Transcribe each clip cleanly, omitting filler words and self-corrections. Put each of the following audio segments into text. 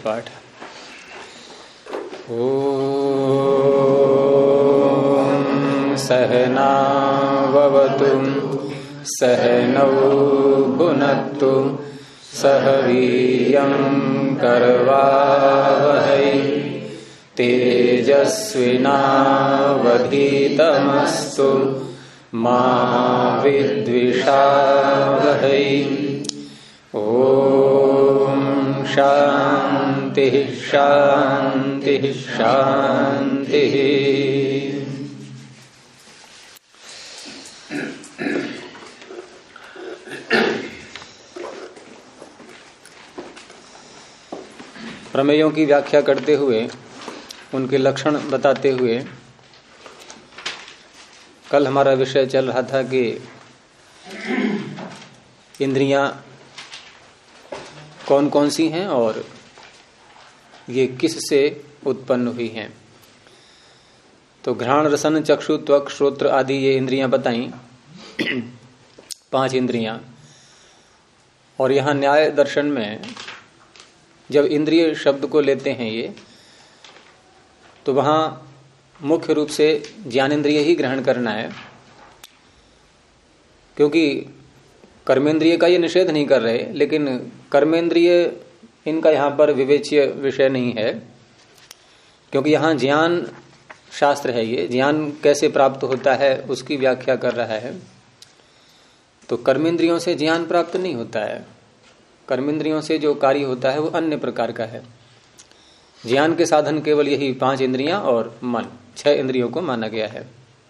पाठ। ॐ सहनाववतु सहनौ भुनक्तु सह वीर्यं करवावहै तेजस्विनावधीतमस्तु मा विद्विषावहै। ॐ शांति शांति शांति। प्रमेयों की व्याख्या करते हुए, उनके लक्षण बताते हुए कल हमारा विषय चल रहा था कि इंद्रियां कौन कौन सी हैं और ये किस से उत्पन्न हुई हैं। तो घ्राण रसन चक्षु त्वक श्रोत्र आदि ये इंद्रियां बताई, 5 इंद्रियां। और यहाँ न्याय दर्शन में जब इंद्रिय शब्द को लेते हैं ये, तो वहां मुख्य रूप से ज्ञानेन्द्रिय ही ग्रहण करना है, क्योंकि कर्मेंद्रिय का ये निषेध नहीं कर रहे, लेकिन कर्मेंद्रिय इनका यहाँ पर विवेच्य विषय नहीं है, क्योंकि यहाँ ज्ञान शास्त्र है। ये ज्ञान कैसे प्राप्त होता है उसकी व्याख्या कर रहा है। तो कर्मेंद्रियों से ज्ञान प्राप्त नहीं होता है, कर्मेंद्रियों से जो कार्य होता है वो अन्य प्रकार का है। ज्ञान के साधन केवल यही 5 इंद्रियां और मन, 6 इंद्रियों को माना गया है।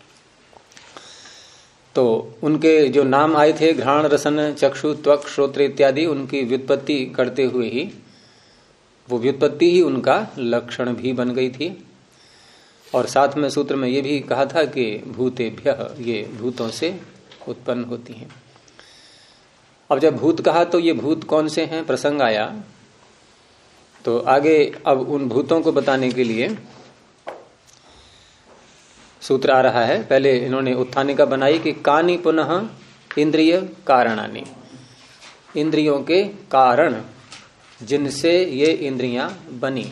तो उनके जो नाम आए थे घ्राण रसन चक्षु त्वक श्रोत्र इत्यादि, उनकी व्युत्पत्ति करते हुए ही वो व्युत्पत्ति ही उनका लक्षण भी बन गई थी। और साथ में सूत्र में ये भी कहा था कि भूतेभ्यः, ये भूतों से उत्पन्न होती हैं। अब जब भूत कहा तो ये भूत कौन से हैं प्रसंग आया, तो आगे अब उन भूतों को बताने के लिए सूत्र आ रहा है। पहले इन्होंने उत्थानिका बनाई कि कानि पुनः इंद्रिय कारणानि, इंद्रियों के कारण जिनसे ये इंद्रियां बनी।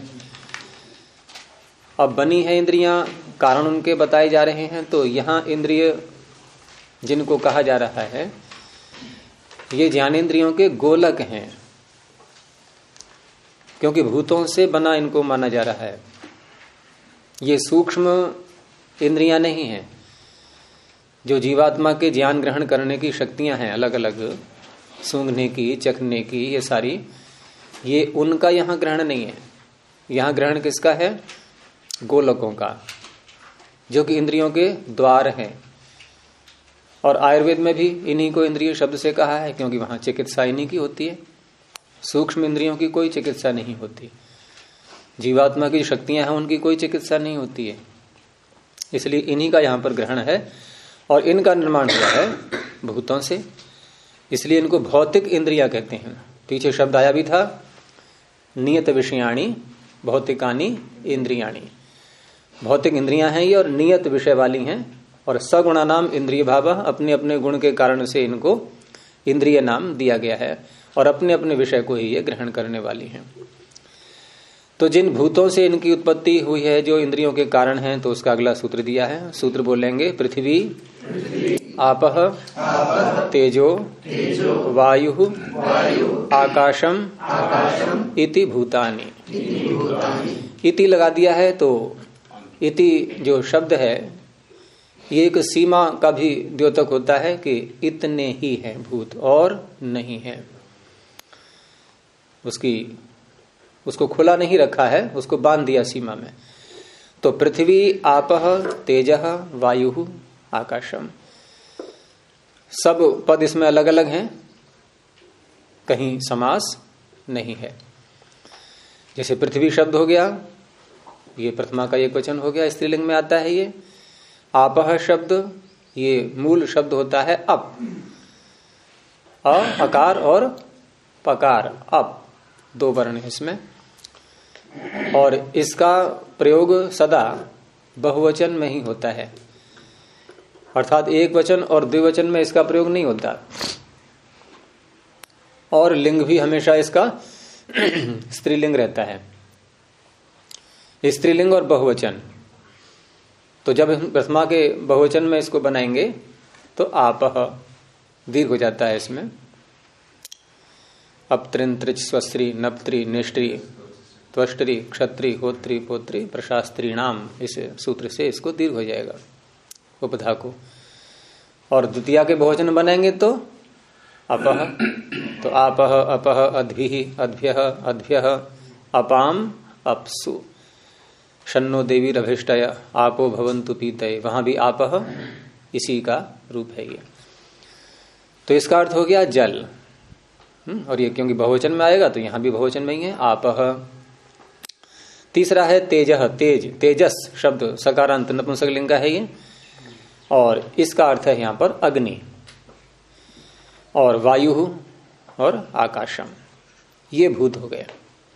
अब बनी है इंद्रियां, कारण उनके बताए जा रहे हैं। तो यहां इंद्रिय जिनको कहा जा रहा है ये ज्ञानेन्द्रियों के गोलक हैं, क्योंकि भूतों से बना इनको माना जा रहा है। ये सूक्ष्म इंद्रियां नहीं हैं, जो जीवात्मा के ज्ञान ग्रहण करने की शक्तियां हैं अलग अलग, सूंघने की, चखने की, ये सारी, ये उनका यहां ग्रहण नहीं है। यहां ग्रहण किसका है? गोलकों का, जो कि इंद्रियों के द्वार हैं। और आयुर्वेद में भी इन्हीं को इंद्रिय शब्द से कहा है, क्योंकि वहां चिकित्सा इन्हीं की होती है। सूक्ष्म इंद्रियों की कोई चिकित्सा नहीं होती, जीवात्मा की शक्तियां हैं उनकी कोई चिकित्सा नहीं होती है। इसलिए इन्हीं का यहां पर ग्रहण है और इनका निर्माण हुआ है भूतों से, इसलिए इनको भौतिक इंद्रियां कहते हैं। पीछे शब्द आया भी था, नियत विषयाणी भौतिकानी इंद्रियाणी। भौतिक इंद्रियां हैं ये और नियत विषय वाली हैं, और सगुणा नाम इंद्रिय भाव, अपने अपने गुण के कारण से इनको इंद्रिय नाम दिया गया है और अपने अपने विषय को ही ये ग्रहण करने वाली हैं। तो जिन भूतों से इनकी उत्पत्ति हुई है, जो इंद्रियों के कारण हैं, तो उसका अगला सूत्र दिया है। सूत्र बोलेंगे पृथ्वी आपः तेजो वायु आकाशम इति भूतानि। इति लगा दिया है, तो इति जो शब्द है ये एक सीमा का भी द्योतक होता है कि इतने ही है भूत और नहीं है। उसको खुला नहीं रखा है, उसको बांध दिया सीमा में। तो पृथ्वी आपः तेजः वायु आकाशम, सब पद इसमें अलग अलग हैं, कहीं समास नहीं है। जैसे पृथ्वी शब्द हो गया, ये प्रथमा का एक वचन हो गया, स्त्रीलिंग में आता है। ये आपह शब्द, ये मूल शब्द होता है अप, अकार और पकार, अप, 2 वर्ण है इसमें। और इसका प्रयोग सदा बहुवचन में ही होता है, अर्थात एक वचन और द्विवचन में इसका प्रयोग नहीं होता। और लिंग भी हमेशा इसका स्त्रीलिंग रहता है, स्त्रीलिंग और बहुवचन। तो जब हम प्रथमा के बहुवचन में इसको बनाएंगे तो आपह दीर्घ हो जाता है इसमें। अपत्रिन त्रिच स्वस्त्री नप्त्री निष्त्री त्वष्टरी क्षत्री होत्री पोत्री प्रशास्त्रीणाम, इस सूत्र से इसको दीर्घ हो जाएगा उपधा को। और द्वितीया के बहुवचन बनाएंगे तो अपह, तो आपह अपह अद्भिः अद्भ्यः अद्भ्यः अपाम अपसु शन्नो देवी रभिष्टय आपो भवन्तु पीतये, वहां भी आपह इसी का रूप है ये। तो इसका अर्थ हो गया जल। और ये क्योंकि बहुवचन में आएगा तो यहां भी बहुवचन में ही है आपह। तीसरा है तेजः, तेज, तेजस शब्द सकारांत नपुंसकलिंग का है ये, और इसका अर्थ है यहां पर अग्नि। और वायु और आकाशम, ये भूत हो गया।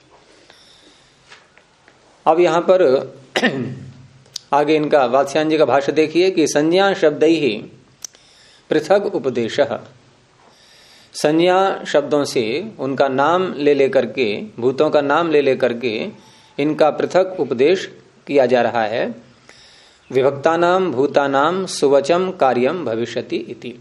अब यहां पर आगे इनका वात्स्यायन जी का भाष्य देखिए कि संज्ञा शब्द ही पृथक उपदेशः, संज्ञा शब्दों से उनका नाम ले लेकर के, भूतों का नाम ले लेकर के इनका पृथक उपदेश किया जा रहा है। विभक्तानाम भूतानाम सुवचम कार्यम भविष्यति इति।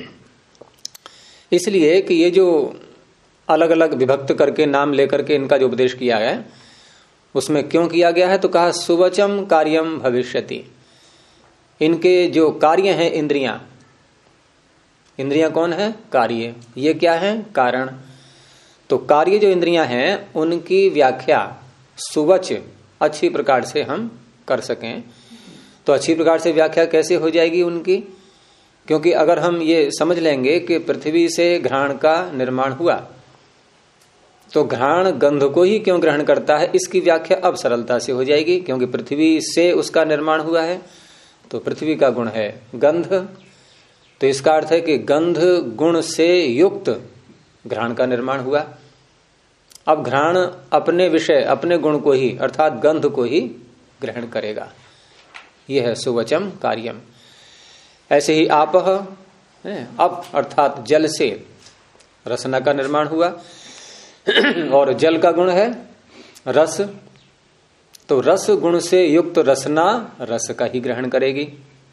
इसलिए कि ये जो अलग अलग विभक्त करके नाम लेकर के इनका जो उपदेश किया है उसमें क्यों किया गया है, तो कहा सुवचम कार्यम भविष्यति। इनके जो कार्य हैं इंद्रियां, इंद्रियां कौन है, कार्य, ये क्या है, कारण। तो कार्य जो इंद्रियां हैं उनकी व्याख्या सुवच अच्छी प्रकार से हम कर सकें। तो अच्छी प्रकार से व्याख्या कैसे हो जाएगी उनकी, क्योंकि अगर हम ये समझ लेंगे कि पृथ्वी से घ्राण का निर्माण हुआ तो घ्राण गंध को ही क्यों ग्रहण करता है, इसकी व्याख्या अब सरलता से हो जाएगी। क्योंकि पृथ्वी से उसका निर्माण हुआ है तो पृथ्वी का गुण है गंध, तो इसका अर्थ है कि गंध गुण से युक्त घ्राण का निर्माण हुआ। अब घ्राण अपने विषय अपने गुण को ही अर्थात गंध को ही ग्रहण करेगा, यह है सुवचम कार्यम। ऐसे ही आपह, अप अर्थात जल से रसना का निर्माण हुआ और जल का गुण है रस, तो रस गुण से युक्त रसना रस का ही ग्रहण करेगी।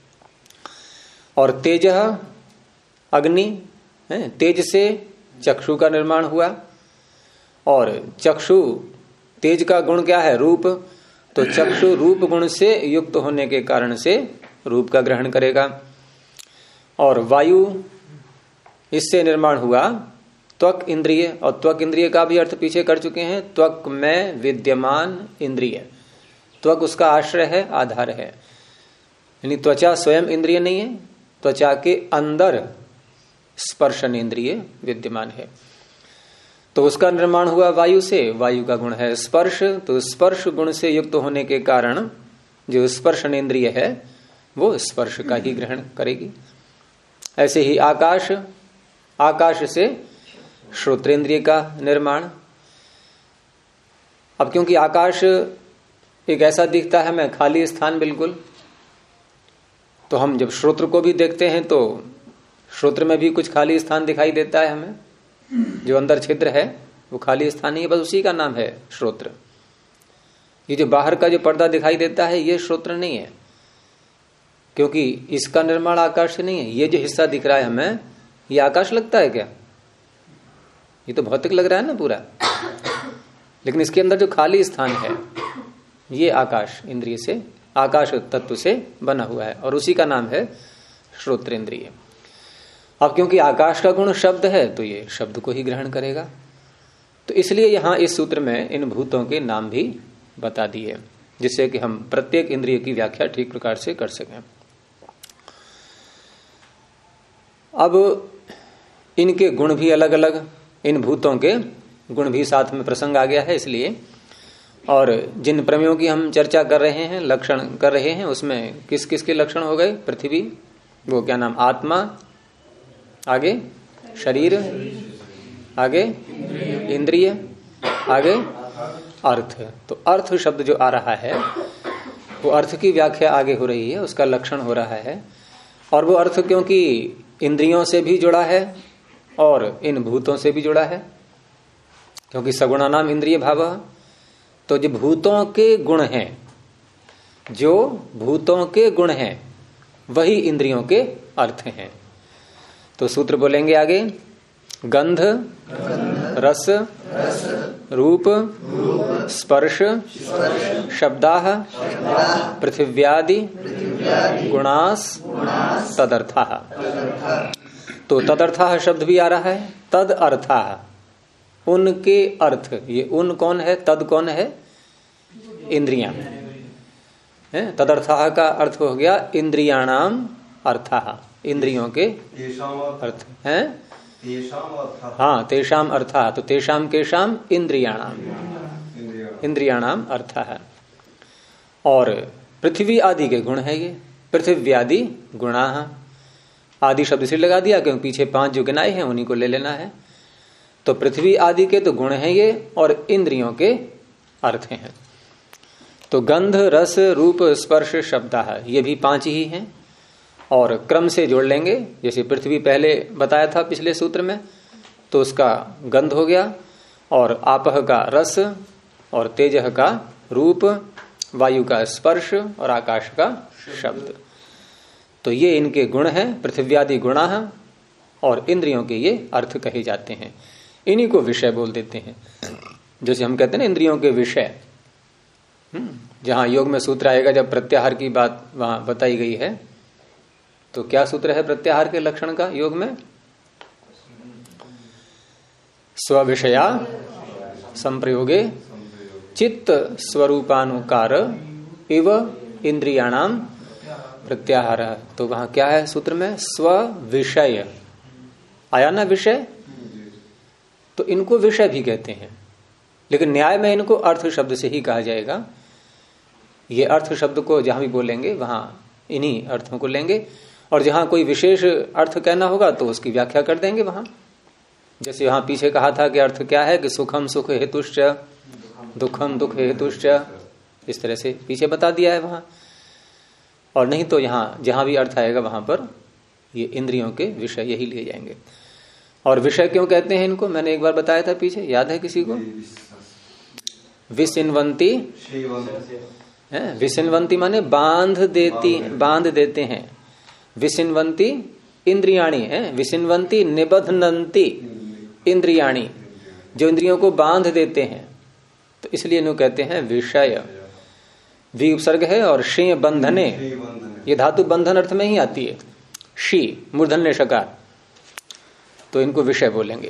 और तेजः अग्नि, तेज से चक्षु का निर्माण हुआ और चक्षु, तेज का गुण क्या है, रूप, तो चक्षु रूप गुण से युक्त होने के कारण से रूप का ग्रहण करेगा। और वायु, इससे निर्माण हुआ त्वक इंद्रिय, और त्वक इंद्रिय का भी अर्थ पीछे कर चुके हैं, त्वक में विद्यमान इंद्रिय, त्वक उसका आश्रय है, आधार है, यानी त्वचा स्वयं इंद्रिय नहीं है, त्वचा के अंदर स्पर्शन इंद्रिय विद्यमान है। तो उसका निर्माण हुआ वायु से, वायु का गुण है स्पर्श, तो स्पर्श गुण से युक्त होने के कारण जो स्पर्शन इंद्रिय है वो स्पर्श का ही ग्रहण करेगी। ऐसे ही आकाश, आकाश से श्रोत्रेंद्रिय का निर्माण। अब क्योंकि आकाश एक ऐसा दिखता है हमें खाली स्थान बिल्कुल, तो हम जब श्रोत्र को भी देखते हैं तो श्रोत्र में भी कुछ खाली स्थान दिखाई देता है हमें, जो अंदर छिद्र है वो खाली स्थान नहीं है, बस उसी का नाम है श्रोत्र। ये जो बाहर का जो पर्दा दिखाई देता है ये श्रोत्र नहीं है, क्योंकि इसका निर्माण आकाश से नहीं है। ये जो हिस्सा दिख रहा है हमें, ये आकाश लगता है क्या, ये तो भौतिक लग रहा है ना पूरा, लेकिन इसके अंदर जो खाली स्थान है ये आकाश इंद्रिय से, आकाश तत्व से बना हुआ है और उसी का नाम है श्रोत्रेंद्रिय। अब क्योंकि आकाश का गुण शब्द है तो ये शब्द को ही ग्रहण करेगा, तो इसलिए यहां इस सूत्र में इन भूतों के नाम भी बता दिए, जिससे कि हम प्रत्येक इंद्रिय की व्याख्या ठीक प्रकार से कर सकें। अब इनके गुण भी अलग अलग, इन भूतों के गुण भी साथ में प्रसंग आ गया है इसलिए, और जिन प्रमेयों की हम चर्चा कर रहे हैं, लक्षण कर रहे हैं, उसमें किस किस के लक्षण हो गए, पृथ्वी, वो क्या नाम, आत्मा, आगे शरीर, आगे इंद्रिय, आगे अर्थ। तो अर्थ शब्द जो आ रहा है वो अर्थ की व्याख्या आगे हो रही है, उसका लक्षण हो रहा है। और वो अर्थ क्योंकि इंद्रियों से भी जुड़ा है और इन भूतों से भी जुड़ा है, क्योंकि सगुणा नाम इंद्रिय भाव, तो जो भूतों के गुण हैं, जो भूतों के गुण हैं वही इंद्रियों के अर्थ हैं। तो सूत्र बोलेंगे आगे, गंध, रस, रूप, स्पर्श, शब्दाः, पृथिव्यादि, गुणास, तदर्थाः। तो तदर्थाः शब्द भी आ रहा है, तद अर्थाः, उनके अर्थ। ये उन कौन है, तद कौन है, इंद्रियां। तदर्थाः का अर्थ हो गया इंद्रियाणाम अर्थाः, इंद्रियों के अर्थ हैं। हाँ, तेषाम अर्थाः, तो तेषाम केषाम इंद्रियाणाम, इंद्रियाणाम अर्थाः। और पृथ्वी आदि के गुण है ये, पृथिव्यादि गुणाः। आदि शब्द से लगा दिया क्योंकि पीछे 5 जो गिनाए हैं उन्हीं को ले लेना है। तो पृथ्वी आदि के तो गुण हैं ये, और इंद्रियों के अर्थ हैं। तो गंध, रस, रूप, स्पर्श, शब्दाः, ये भी 5 ही हैं। और क्रम से जोड़ लेंगे, जैसे पृथ्वी पहले बताया था पिछले सूत्र में, तो उसका गंध हो गया, और आपह का रस, और तेजह का रूप, वायु का स्पर्श, और आकाश का शब्द। तो ये इनके गुण हैं, पृथ्व्यादि गुणाः, और इंद्रियों के ये अर्थ कहे जाते हैं। इन्हीं को विषय बोल देते हैं। जैसे हम कहते हैं ना इंद्रियों के विषय, जहां योग में सूत्र आएगा जब प्रत्याहार की बात वहां बताई गई है, तो क्या सूत्र है प्रत्याहार के लक्षण का योग में? स्वविषया संप्रयोगे चित्त स्वरूपानुकार इव इंद्रियाणाम प्रत्याहार। तो वहां क्या है सूत्र में? स्व विषय आया ना, विषय। तो इनको विषय भी कहते हैं, लेकिन न्याय में इनको अर्थ शब्द से ही कहा जाएगा। ये अर्थ शब्द को जहां भी बोलेंगे वहां इन्हीं अर्थों को लेंगे, और जहां कोई विशेष अर्थ कहना होगा तो उसकी व्याख्या कर देंगे वहां। जैसे वहां पीछे कहा था कि अर्थ क्या है, कि सुखम सुख हेतुश्च, दुखम दुख हेतुश्च, इस तरह से पीछे बता दिया है वहां। और नहीं तो यहाँ जहां भी अर्थ आएगा वहां पर ये इंद्रियों के विषय यही लिए जाएंगे। और विषय क्यों कहते हैं इनको, मैंने एक बार बताया था पीछे, याद है किसी को? विसिन्वंती, विसिन्वंती माने बांध देते हैं। विसिन्वंती इंद्रियाणी है, विसिन्वंती निबध्नन्ति इंद्रियाणी, जो इंद्रियों को बांध देते हैं, तो इसलिए इन्हें कहते हैं विषय। वी उपसर्ग है और शी बंधने, ये धातु बंधन अर्थ में ही आती है। शी मूर्धन्य शकार, तो इनको विषय बोलेंगे।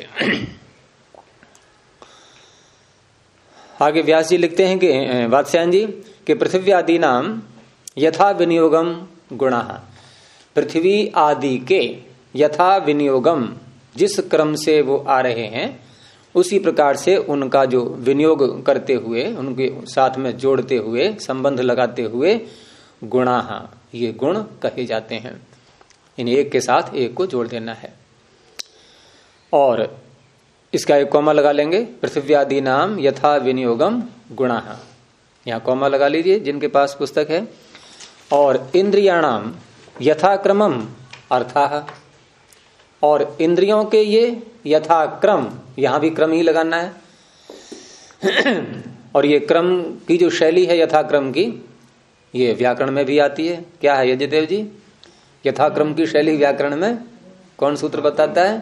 आगे व्यास जी लिखते हैं कि वात्स्यायन जी कि पृथ्वी आदि नाम यथा विनियोगम गुणाः, पृथ्वी आदि के यथा विनियोगम, जिस क्रम से वो आ रहे हैं उसी प्रकार से उनका जो विनियोग करते हुए, उनके साथ में जोड़ते हुए, संबंध लगाते हुए गुणाः, ये गुण कहे जाते हैं। इन एक के साथ एक को जोड़ देना है। और इसका एक कॉमा लगा लेंगे, पृथ्व्यादि नाम यथा विनियोगम गुणाः, यहाँ कॉमा लगा लीजिए जिनके पास पुस्तक है। और इंद्रियाणाम यथाक्रमम अर्थाः, और इंद्रियों के ये यथाक्रम, यहां भी क्रम ही लगाना है। और ये क्रम की जो शैली है यथाक्रम की, ये व्याकरण में भी आती है। क्या है यजदेव जी, यथाक्रम की शैली व्याकरण में कौन सूत्र बताता है?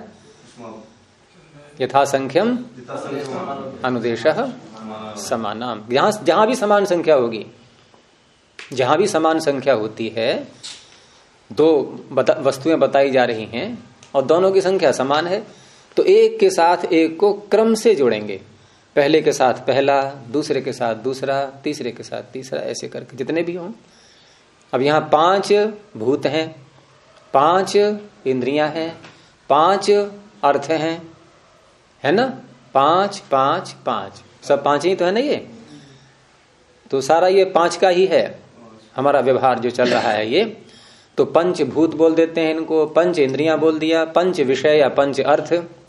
यथासंख्यम अनुदेशः समानाम। जहां भी समान संख्या होगी, जहां भी समान संख्या होती है, दो वस्तुएं बताई जा रही हैं और दोनों की संख्या समान है, तो एक के साथ एक को क्रम से जोड़ेंगे। पहले के साथ पहला, दूसरे के साथ दूसरा, तीसरे के साथ तीसरा, ऐसे करके जितने भी हों। अब यहाँ 5 भूत हैं, 5 इंद्रियां हैं, 5 अर्थ हैं, है ना? 5 5 5, सब 5 ही तो है ना ये। तो सारा ये 5 का ही है हमारा व्यवहार जो चल रहा है ये। तो पंचभूत बोल देते हैं इनको, पंच इंद्रियां बोल दिया, पंच विषय या पंच अर्थ।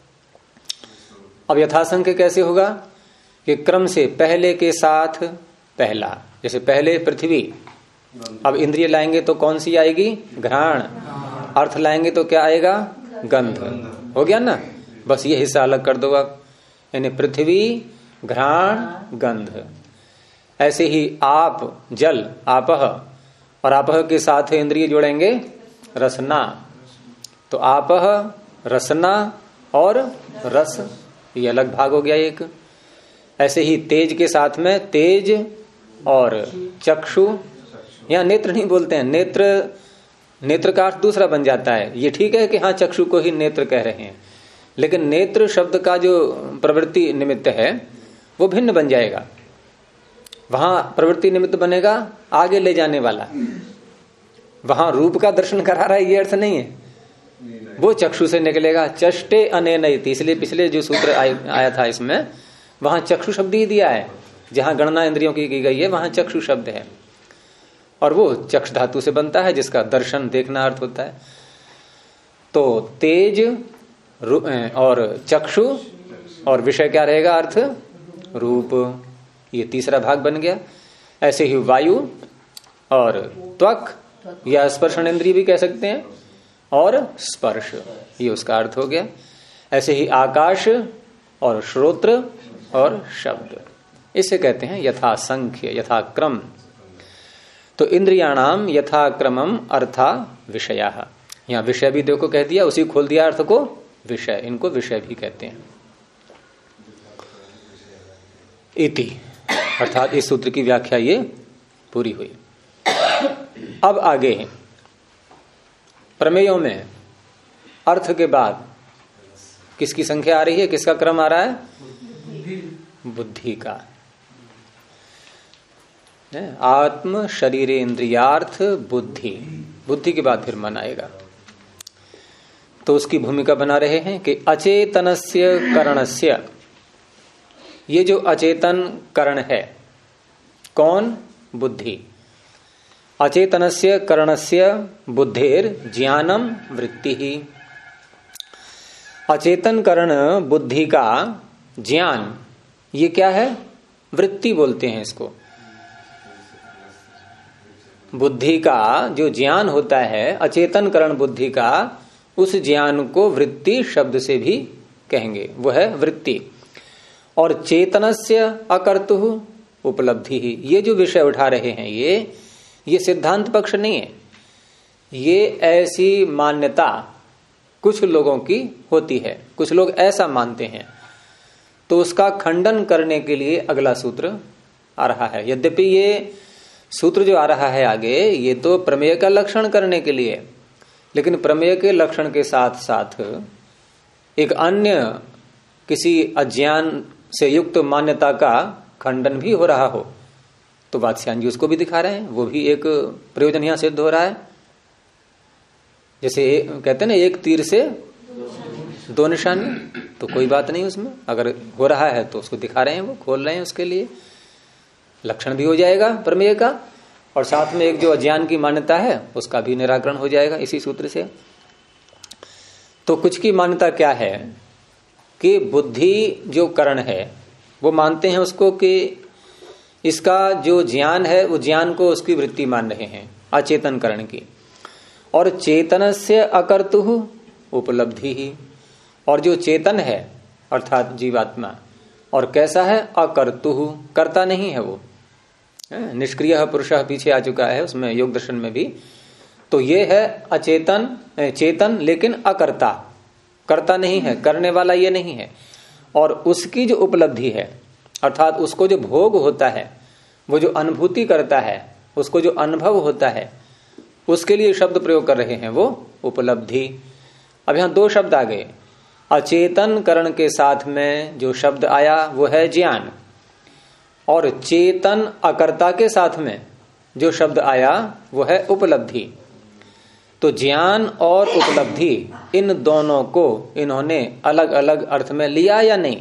अब यथासंख्य कैसे होगा कि क्रम से पहले के साथ पहला, जैसे पहले पृथ्वी, अब इंद्रिय लाएंगे तो कौन सी आएगी? घ्राण। अर्थ लाएंगे तो क्या आएगा? गंध। हो गया ना? बस ये हिस्सा अलग कर दो आप। यानी पृथ्वी, घ्राण, गंध। ऐसे ही आप, जल, आपह, और आपह के साथ इंद्रिय जोड़ेंगे रसना। तो आपह, रसना और रस, ये अलग भाग हो गया एक। ऐसे ही तेज के साथ में तेज और चक्षु, यहां नेत्र नहीं बोलते हैं, नेत्र का अर्थ दूसरा बन जाता है। ये ठीक है कि हाँ चक्षु को ही नेत्र कह रहे हैं, लेकिन नेत्र शब्द का जो प्रवृत्ति निमित्त है वो भिन्न बन जाएगा। वहां प्रवृत्ति निमित्त बनेगा आगे ले जाने वाला, वहां रूप का दर्शन करा रहा है ये अर्थ नहीं है, वो चक्षु से निकलेगा। चष्टे अनेनयति, इसलिए पिछले जो सूत्र आया था इसमें वहां चक्षु शब्द ही दिया है। जहां गणना इंद्रियों की गई है वहां चक्षु शब्द है, और वो चक्ष धातु से बनता है जिसका दर्शन, देखना अर्थ होता है। तो तेज और चक्षु और विषय क्या रहेगा, अर्थ रूप, ये तीसरा भाग बन गया। ऐसे ही वायु और त्वक या स्पर्शन इंद्रिय भी कह सकते हैं, और स्पर्श, ये उसका अर्थ हो गया। ऐसे ही आकाश और श्रोत्र और शब्द, इसे कहते हैं यथा संख्य, यथाक्रम। तो इंद्रियाणाम यथाक्रमम अर्था विषयाः, यहां विषय भी देखो कह दिया, उसी खोल दिया अर्थ को विषय, इनको विषय भी कहते हैं। इति, अर्थात इस सूत्र की व्याख्या ये पूरी हुई। अब आगे प्रमेयों में अर्थ के बाद किसकी संख्या आ रही है, किसका क्रम आ रहा है, बुद्धि का। आत्म शरीर इंद्रियार्थ बुद्धि, बुद्धि के बाद फिर मन आएगा। तो उसकी भूमिका बना रहे हैं कि अचेतनस्य करणस्य, ये जो अचेतन करण है कौन, बुद्धि। अचेतनस्य करणस्य बुद्धेर ज्ञानम वृत्ति ही, अचेतन करण बुद्धि का ज्ञान, ये क्या है, वृत्ति बोलते हैं इसको। बुद्धि का जो ज्ञान होता है, अचेतन करण बुद्धि का, उस ज्ञान को वृत्ति शब्द से भी कहेंगे, वो है वृत्ति। और चेतनस्य अकर्तु उपलब्धि ही, ये जो विषय उठा रहे हैं ये सिद्धांत पक्ष नहीं है, ये ऐसी मान्यता कुछ लोगों की होती है, कुछ लोग ऐसा मानते हैं। तो उसका खंडन करने के लिए अगला सूत्र आ रहा है। यद्यपि ये सूत्र जो आ रहा है आगे, ये तो प्रमेय का लक्षण करने के लिए, लेकिन प्रमेय के लक्षण के साथ साथ एक अन्य किसी अज्ञान से युक्त मान्यता का खंडन भी हो रहा हो, तो वात्स्यायन जी उसको भी दिखा रहे हैं, वो भी एक प्रयोजन यहां सिद्ध हो रहा है। जैसे कहते हैं ना, एक तीर से दो निशाने, तो कोई बात नहीं उसमें, अगर हो रहा है तो उसको दिखा रहे हैं, वो खोल रहे हैं, उसके लिए लक्षण भी हो जाएगा प्रमेय का, और साथ में एक जो अज्ञान की मान्यता है उसका भी निराकरण हो जाएगा इसी सूत्र से। तो कुछ की मान्यता क्या है कि बुद्धि जो करण है वो मानते हैं उसको कि इसका जो ज्ञान है वो ज्ञान को उसकी वृत्ति मान रहे हैं, अचेतन करण की। और चेतनस्य अकर्तु उपलब्धि ही, और जो चेतन है अर्थात जीवात्मा, और कैसा है, अकर्तु, करता नहीं है वो, निष्क्रिय पुरुष पीछे आ चुका है उसमें योग दर्शन में भी। तो ये है अचेतन, चेतन लेकिन अकर्ता, करता नहीं है, करने वाला ये नहीं है। और उसकी जो उपलब्धि है अर्थात उसको जो भोग होता है, वो जो अनुभूति करता है, उसको जो अनुभव होता है, उसके लिए शब्द प्रयोग कर रहे हैं वो उपलब्धि। अब यहां दो शब्द आ गए, अचेतन करण के साथ में जो शब्द आया वो है ज्ञान, और चेतन अकर्ता के साथ में जो शब्द आया वो है उपलब्धि। तो ज्ञान और उपलब्धि, इन दोनों को इन्होंने अलग अलग अर्थ में लिया या नहीं?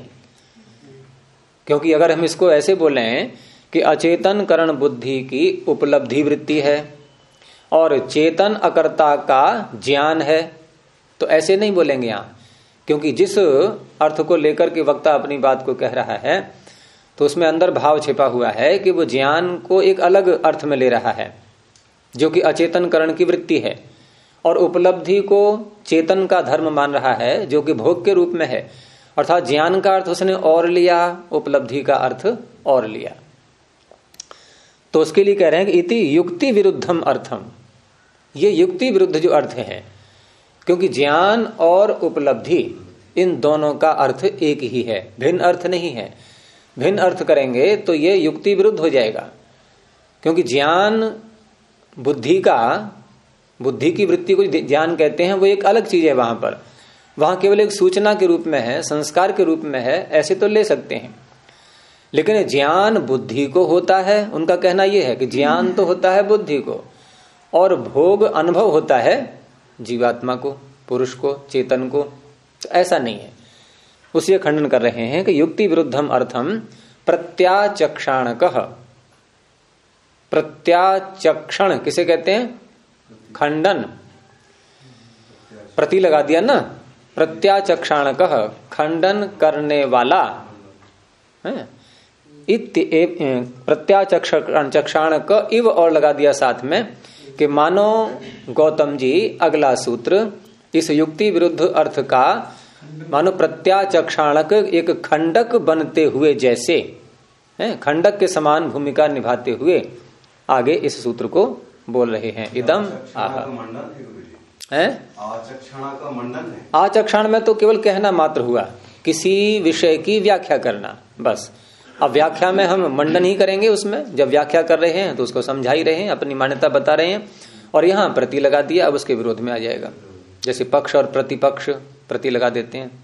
क्योंकि अगर हम इसको ऐसे बोलें कि अचेतन करण बुद्धि की उपलब्धि वृत्ति है और चेतन अकर्ता का ज्ञान है, तो ऐसे नहीं बोलेंगे यहां, क्योंकि जिस अर्थ को लेकर के वक्ता अपनी बात को कह रहा है तो उसमें अंदर भाव छिपा हुआ है कि वो ज्ञान को एक अलग अर्थ में ले रहा है जो कि अचेतन करण की वृत्ति है, और उपलब्धि को चेतन का धर्म मान रहा है जो कि भोग के रूप में है, अर्थात ज्ञान का अर्थ उसने और लिया, उपलब्धि का अर्थ और लिया। तो उसके लिए कह रहे हैं कि इति युक्ति विरुद्धम अर्थम, ये युक्ति विरुद्ध जो अर्थ है, क्योंकि ज्ञान और उपलब्धि इन दोनों का अर्थ एक ही है, भिन्न अर्थ नहीं है। भिन्न अर्थ करेंगे तो ये युक्ति विरुद्ध हो जाएगा, क्योंकि ज्ञान बुद्धि की वृत्ति को ज्ञान कहते हैं, वो एक अलग चीज है। वहां केवल एक सूचना के रूप में है, संस्कार के रूप में है, ऐसे तो ले सकते हैं। लेकिन ज्ञान बुद्धि को होता है, उनका कहना यह है कि ज्ञान तो होता है बुद्धि को, और भोग अनुभव होता है जीवात्मा को, पुरुष को, चेतन को। तो ऐसा नहीं है। उसे खंडन कर रहे हैं कि युक्ति विरुद्धम अर्थम प्रत्याचक्षाणकः। प्रत्याचक्षण किसे कहते हैं? खंडन। प्रति लगा दिया ना, प्रत्याचक्षाणकः, खंडन करने वाला। प्रत्याचक्षाणक इव और लगा दिया साथ में कि मानो गौतम जी अगला सूत्र इस युक्ति विरुद्ध अर्थ का मानो प्रत्याचक्षाणक एक खंडक बनते हुए जैसे, खंडक के समान भूमिका निभाते हुए आगे इस सूत्र को बोल रहे हैं। इदम आचक्षण में तो केवल कहना मात्र हुआ, किसी विषय की व्याख्या करना, बस। अब व्याख्या में हम मंडन ही करेंगे उसमें, जब व्याख्या कर रहे हैं तो उसको समझा ही रहे हैं, अपनी मान्यता बता रहे हैं, और यहां प्रति लगा दिया, अब उसके विरोध में आ जाएगा। जैसे पक्ष और प्रतिपक्ष प्रति लगा देते हैं,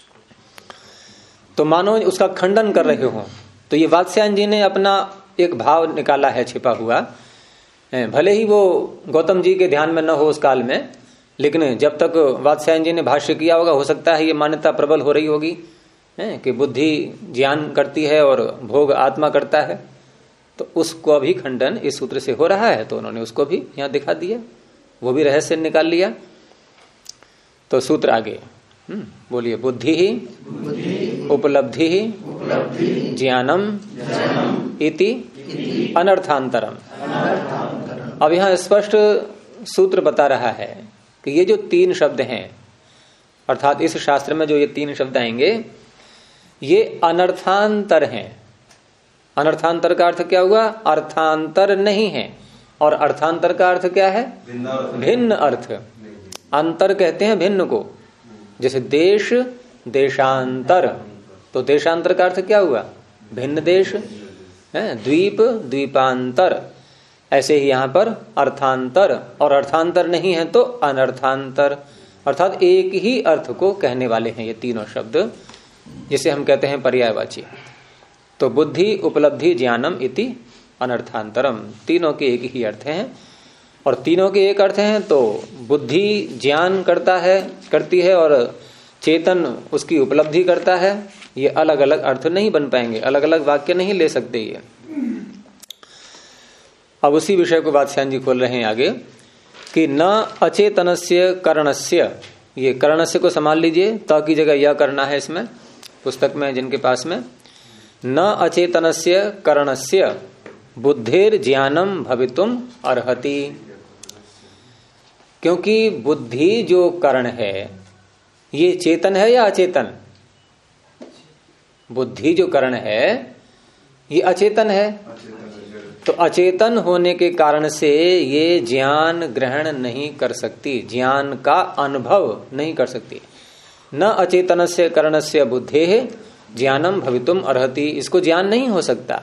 तो मानो उसका खंडन कर रहे हो। तो ये वात्स्यायन जी ने अपना एक भाव निकाला है छिपा हुआ, भले ही वो गौतम जी के ध्यान में न हो उस काल में, लेकिन जब तक वात्स्यायन जी ने भाष्य किया होगा, हो सकता है ये मान्यता प्रबल हो रही होगी कि बुद्धि ज्ञान करती है और भोग आत्मा करता है। तो उसको भी खंडन इस सूत्र से हो रहा है, तो उन्होंने उसको भी यहां दिखा दिया, वो भी रहस्य निकाल लिया। तो सूत्र आगे बोलिए, बुद्धि ही उपलब्धि ही ज्ञानम इति अनर्थांतरम। अब यहां स्पष्ट सूत्र बता रहा है कि ये जो तीन शब्द हैं, अर्थात इस शास्त्र में जो ये तीन शब्द आएंगे, ये अनर्थांतर हैं। अनर्थांतर का अर्थ क्या हुआ? अर्थांतर नहीं है। और अर्थांतर का अर्थ क्या है? भिन्न अर्थ। अंतर कहते हैं भिन्न को, जैसे देश देशांतर, तो देशांतर का अर्थ क्या हुआ? भिन्न देश। द्वीप द्वीपांतर। ऐसे ही यहां पर अर्थांतर, और अर्थांतर नहीं है तो अनर्थांतर, अर्थात एक ही अर्थ को कहने वाले हैं ये तीनों शब्द, जिसे हम कहते हैं पर्यायवाची। तो बुद्धि उपलब्धि ज्ञानम इति अनर्थांतरम, तीनों के एक ही अर्थ हैं। और तीनों के एक अर्थ हैं तो बुद्धि ज्ञान करती है और चेतन उसकी उपलब्धि करता है। ये अलग अलग अर्थ नहीं बन पाएंगे, अलग अलग वाक्य नहीं ले सकते ये। अब उसी विषय को वात्स्यायन जी खोल रहे हैं आगे कि न अचेतनस्य करणस्य, ये करणस्य को संभाल लीजिए, त की जगह यह करना है इसमें पुस्तक में जिनके पास में। न अचेतनस्य करणस्य बुद्धिर ज्ञानम भवितुम अर्हति, क्योंकि बुद्धि जो करण है ये चेतन है या अचेतन? बुद्धि जो करण है ये अचेतन है, तो अचेतन होने के कारण से ये ज्ञान ग्रहण नहीं कर सकती, ज्ञान का अनुभव नहीं कर सकती। न अचेतनस्य करणस्य बुद्धेः ज्ञानम भवितुम अर्हति, इसको ज्ञान नहीं हो सकता।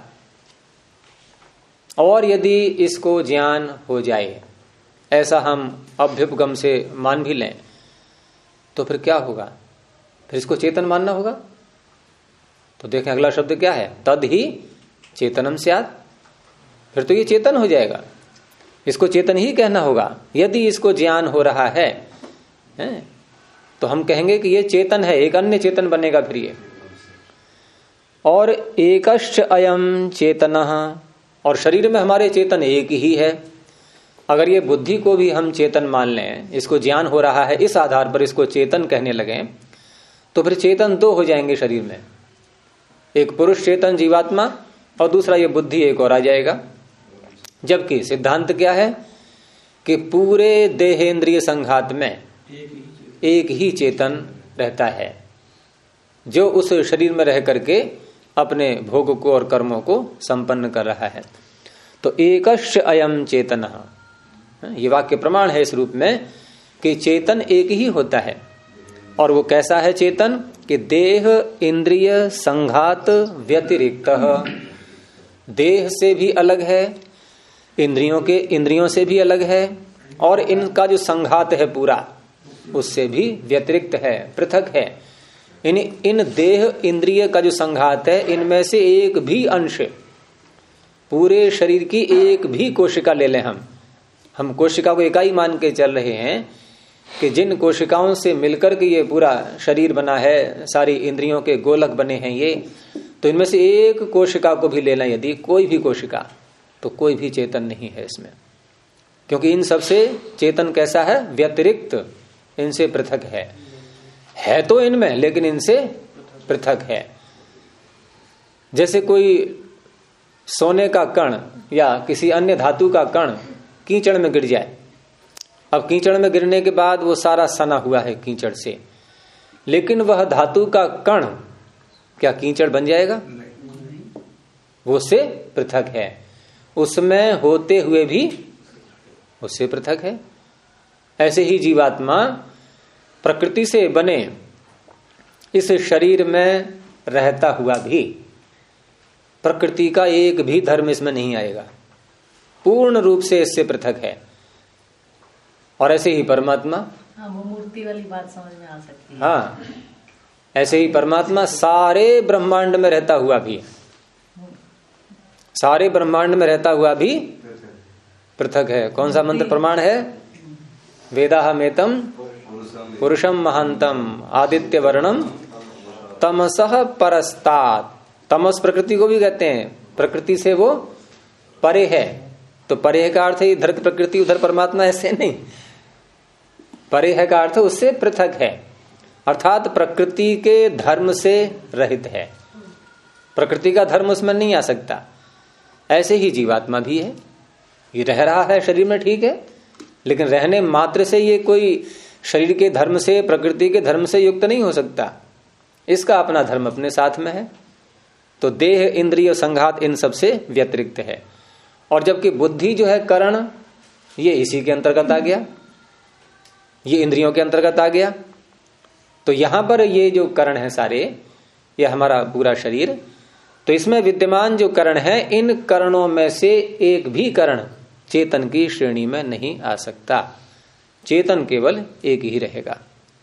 और यदि इसको ज्ञान हो जाए, ऐसा हम अभ्युपगम से मान भी लें, तो फिर क्या होगा? फिर इसको चेतन मानना होगा। तो देखें अगला शब्द क्या है? तद ही चेतनम स्यात्, फिर तो ये चेतन हो जाएगा, इसको चेतन ही कहना होगा। यदि इसको ज्ञान हो रहा है तो हम कहेंगे कि ये चेतन है, एक अन्य चेतन बनेगा फिर ये। और एकश्च अयम चेतनः, और शरीर में हमारे चेतन एक ही है। अगर ये बुद्धि को भी हम चेतन मान लें, इसको ज्ञान हो रहा है, इस आधार पर इसको चेतन कहने लगे, तो फिर चेतन दो हो जाएंगे शरीर में, एक पुरुष चेतन जीवात्मा और दूसरा ये बुद्धि एक और आ जाएगा। जबकि सिद्धांत क्या है कि पूरे देहेंद्रिय संघात में एक ही चेतन रहता है। जो उस शरीर में रह करके अपने भोग को और कर्मों को संपन्न कर रहा है। तो एकश्च अयम चेतन, ये वाक्य प्रमाण है इस रूप में कि चेतन एक ही होता है। और वो कैसा है चेतन? कि देह इंद्रिय संघात व्यतिरिक्त, देह से भी अलग है, इंद्रियों से भी अलग है, और इनका जो संघात है पूरा उससे भी व्यतिरिक्त है, पृथक है। इन देह इंद्रिय का जो संघात है, इनमें से एक भी अंश, पूरे शरीर की एक भी कोशिका ले लें हम कोशिका को इकाई मान के चल रहे हैं कि जिन कोशिकाओं से मिलकर के ये पूरा शरीर बना है, सारी इंद्रियों के गोलक बने हैं ये, तो इनमें से एक कोशिका को भी लेना यदि, कोई भी कोशिका, तो कोई भी चेतन नहीं है इसमें, क्योंकि इन सबसे चेतन कैसा है? व्यतिरिक्त, इनसे पृथक है तो इनमें, लेकिन इनसे पृथक है। जैसे कोई सोने का कण या किसी अन्य धातु का कण कीचड़ में गिर जाए, अब कीचड़ में गिरने के बाद वो सारा सना हुआ है कीचड़ से, लेकिन वह धातु का कण क्या कीचड़ बन जाएगा? वो उससे पृथक है, उसमें होते हुए भी उससे पृथक है। ऐसे ही जीवात्मा प्रकृति से बने इस शरीर में रहता हुआ भी प्रकृति का एक भी धर्म इसमें नहीं आएगा, पूर्ण रूप से इससे पृथक है। और ऐसे ही परमात्मा, वो मूर्ति वाली बात समझ में आ सकती है। हाँ, ऐसे ही परमात्मा सारे ब्रह्मांड में रहता हुआ भी, सारे ब्रह्मांड में रहता हुआ भी पृथक है। कौन सा मंत्र प्रमाण है? वेदाहमेतम पुरुषम महांतम आदित्य वर्णम तमसः परस्तात्। तमस प्रकृति को भी कहते हैं, प्रकृति से वो परे है। तो परे का अर्थ है इधर प्रकृति उधर परमात्मा, ऐसे नहीं। परे है का अर्थ उससे पृथक है, अर्थात प्रकृति के धर्म से रहित है, प्रकृति का धर्म उसमें नहीं आ सकता। ऐसे ही जीवात्मा भी है, ये रह रहा है शरीर में, ठीक है, लेकिन रहने मात्र से ये कोई शरीर के धर्म से, प्रकृति के धर्म से युक्त नहीं हो सकता, इसका अपना धर्म अपने साथ में है। तो देह इंद्रिय संघात इन सब से व्यतिरिक्त है। और जबकि बुद्धि जो है करण, ये इसी के अंतर्गत आ गया, ये इंद्रियों के अंतर्गत आ गया। तो यहां पर ये जो करण है सारे, ये हमारा पूरा शरीर, तो इसमें विद्यमान जो करण है, इन करणों में से एक भी करण चेतन की श्रेणी में नहीं आ सकता, चेतन केवल एक ही रहेगा।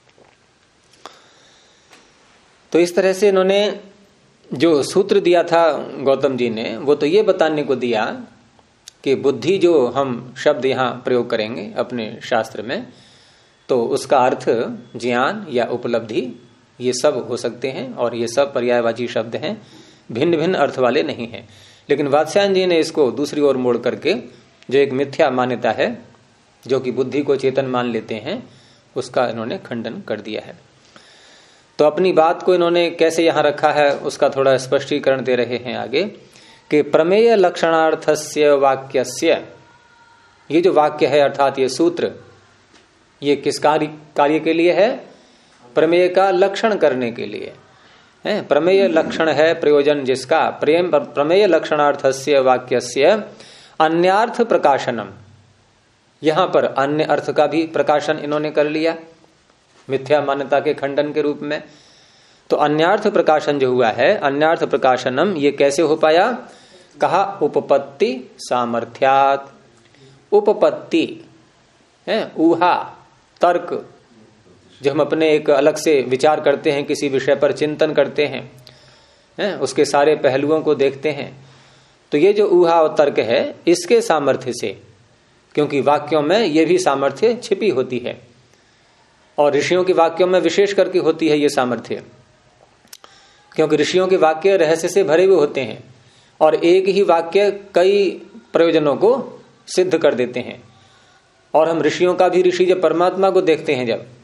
तो इस तरह से इन्होंने जो सूत्र दिया था गौतम जी ने, वो तो ये बताने को दिया कि बुद्धि जो हम शब्द यहां प्रयोग करेंगे अपने शास्त्र में, तो उसका अर्थ ज्ञान या उपलब्धि ये सब हो सकते हैं, और ये सब पर्यायवाची शब्द हैं, भिन्न भिन्न अर्थ वाले नहीं हैं। लेकिन वात्स्यायन जी ने इसको दूसरी ओर मोड़ करके जो एक मिथ्या मान्यता है, जो कि बुद्धि को चेतन मान लेते हैं, उसका इन्होंने खंडन कर दिया है। तो अपनी बात को इन्होंने कैसे यहां रखा है उसका थोड़ा स्पष्टीकरण दे रहे हैं आगे, कि प्रमेय लक्षणार्थस्य वाक्यस्य, ये जो वाक्य है अर्थात ये सूत्र, ये किस कार्य के लिए है? प्रमेय का लक्षण करने के लिए है। प्रमेय लक्षण है प्रयोजन जिसका, प्रमेय लक्षणार्थस्य वाक्यस्य अन्यार्थ प्रकाशनम, यहां पर अन्य अर्थ का भी प्रकाशन इन्होंने कर लिया मिथ्या मान्यता के खंडन के रूप में। तो अन्यार्थ प्रकाशन जो हुआ है, अन्यार्थ प्रकाशनम, ये कैसे हो पाया? कहा उपपत्ति सामर्थ्यात। उपपत्ति है ऊहा, तर्क, जो हम अपने एक अलग से विचार करते हैं, किसी विषय पर चिंतन करते हैं, उसके सारे पहलुओं को देखते हैं, तो ये जो ऊहा और तर्क है, इसके सामर्थ्य से, क्योंकि वाक्यों में ये भी सामर्थ्य छिपी होती है, और ऋषियों के वाक्यों में विशेष करके होती है ये सामर्थ्य, क्योंकि ऋषियों के वाक्य रहस्य से भरे हुए होते हैं, और एक ही वाक्य कई प्रयोजनों को सिद्ध कर देते हैं। और हम ऋषियों का भी, ऋषि जब परमात्मा को देखते हैं जब,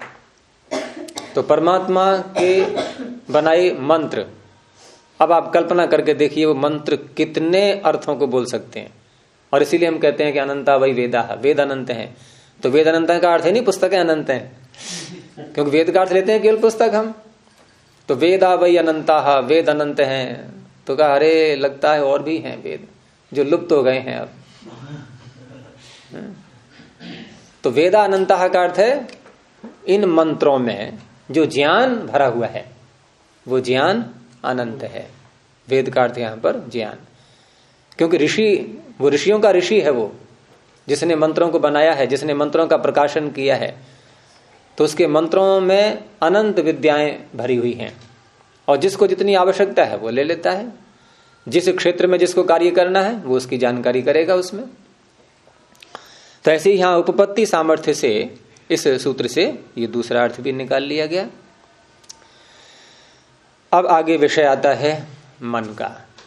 तो परमात्मा के बनाए मंत्र, अब आप कल्पना करके देखिए वो मंत्र कितने अर्थों को बोल सकते हैं। और इसीलिए हम कहते हैं कि अनंता वही वेदा, वेद अनंत है। तो वेद अनंत का अर्थ है नहीं पुस्तकें अनंत हैं, क्योंकि वेद का अर्थ लेते हैं केवल पुस्तक हम, तो वेदा वही अनंता, वेद अनंत हैं। तो कहा अरे लगता है और भी हैं वेद जो लुप्त हो गए हैं अब। तो वेदा अनंता का अर्थ है इन मंत्रों में जो ज्ञान भरा हुआ है वो ज्ञान अनंत है। वेद का अर्थ यहां पर ज्ञान, क्योंकि ऋषि, वो ऋषियों का ऋषि है, वो जिसने मंत्रों को बनाया है, जिसने मंत्रों का प्रकाशन किया है, तो उसके मंत्रों में अनंत विद्याएं भरी हुई हैं और जिसको जितनी आवश्यकता है वो ले लेता है। जिस क्षेत्र में जिसको कार्य करना है वो उसकी जानकारी करेगा उसमें। तो ऐसे ही यहां उपपत्ति सामर्थ्य से इस सूत्र से ये दूसरा अर्थ भी निकाल लिया गया। अब आगे विषय आता है मन का।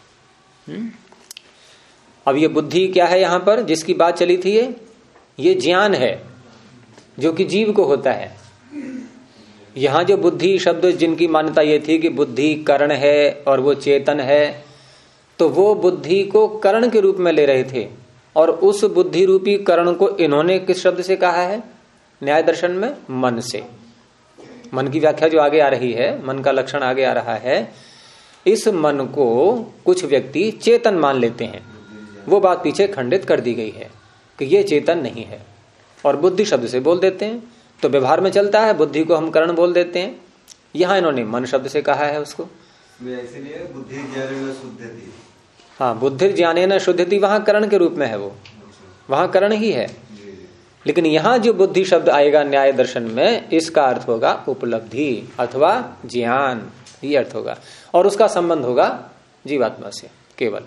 अब ये बुद्धि क्या है यहां पर जिसकी बात चली थी, ये ज्ञान है जो कि जीव को होता है। यहां जो बुद्धि शब्द जिनकी मान्यता ये थी कि बुद्धि करण है और वो चेतन है, तो वो बुद्धि को करण के रूप में ले रहे थे और उस बुद्धि रूपी करण को इन्होंने किस शब्द से कहा है न्याय दर्शन में? मन से। मन की व्याख्या जो आगे आ रही है, मन का लक्षण आगे आ रहा है। इस मन को कुछ व्यक्ति चेतन मान लेते हैं, वो बात पीछे खंडित कर दी गई है कि ये चेतन नहीं है और बुद्धि शब्द से बोल देते हैं। तो व्यवहार में चलता है, बुद्धि को हम करण बोल देते हैं। यहां इन्होंने मन शब्द से कहा है उसको। इसलिए बुद्धि ज्ञानेन शुद्धति। हाँ, बुद्धि ज्ञानेन शुद्धति वहां करण के रूप में है, वो वहां करण ही है। लेकिन यहां जो बुद्धि शब्द आएगा न्याय दर्शन में, इसका अर्थ होगा उपलब्धि अथवा ज्ञान, ये अर्थ होगा और उसका संबंध होगा जीवात्मा से केवल।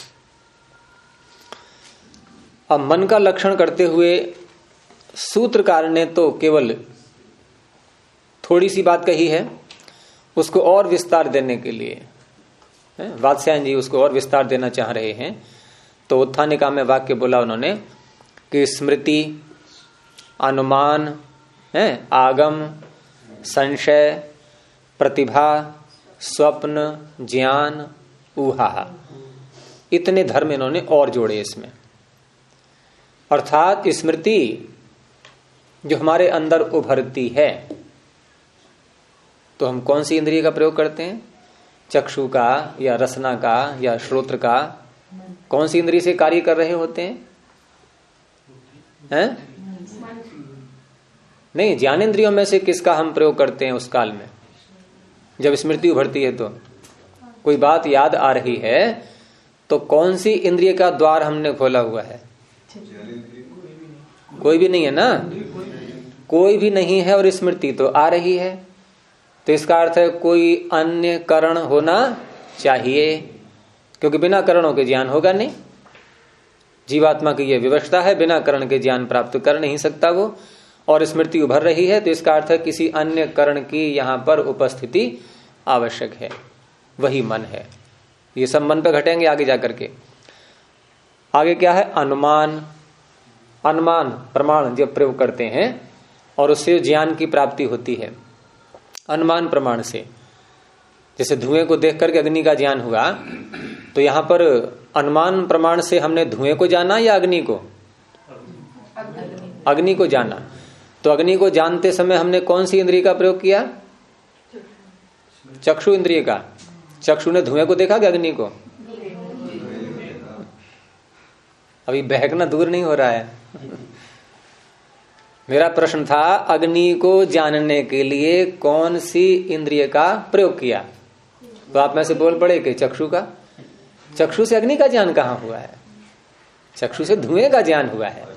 अब मन का लक्षण करते हुए सूत्रकार ने तो केवल थोड़ी सी बात कही है, उसको और विस्तार देने के लिए वात्स्यायन जी उसको और विस्तार देना चाह रहे हैं। तो उत्थानिका में वाक्य बोला उन्होंने कि स्मृति, अनुमान, आगम, संशय, प्रतिभा, स्वप्न, ज्ञान, ऊहा, इतने धर्म इन्होंने और जोड़े इसमें। अर्थात स्मृति जो हमारे अंदर उभरती है, तो हम कौन सी इंद्रिय का प्रयोग करते हैं? चक्षु का या रसना का या श्रोत्र का? कौन सी इंद्रिय से कार्य कर रहे होते हैं? नहीं, ज्ञानेंद्रियों में से किसका हम प्रयोग करते हैं उस काल में जब स्मृति उभरती है? तो कोई बात याद आ रही है तो कौन सी इंद्रिय का द्वार हमने खोला हुआ है? कोई भी नहीं है ना, कोई भी नहीं है और स्मृति तो आ रही है। तो इसका अर्थ है कोई अन्य करण होना चाहिए, क्योंकि बिना करणों के ज्ञान होगा नहीं। जीवात्मा की यह व्यवस्था है, बिना करण के ज्ञान प्राप्त कर नहीं सकता वो। और स्मृति उभर रही है तो इसका अर्थ है किसी अन्य करण की यहां पर उपस्थिति आवश्यक है, वही मन है। ये सब मन पे घटेंगे आगे जाकर के। आगे क्या है? अनुमान। अनुमान प्रमाण जब प्रयोग करते हैं और उससे ज्ञान की प्राप्ति होती है अनुमान प्रमाण से। जैसे धुएं को देख करके अग्नि का ज्ञान हुआ, तो यहां पर अनुमान प्रमाण से हमने धुएं को जाना या अग्नि को? अग्नि को जाना। तो अग्नि को जानते समय हमने कौन सी इंद्रिय का प्रयोग किया? चक्षु इंद्रिय का। चक्षु ने धुएं को देखा कि अग्नि को? अभी बहकना दूर नहीं हो रहा है। मेरा प्रश्न था अग्नि को जानने के लिए कौन सी इंद्रिय का प्रयोग किया? तो आप में से बोल पड़े कि चक्षु का। चक्षु से अग्नि का ज्ञान कहां हुआ है? चक्षु से धुएं का ज्ञान हुआ है।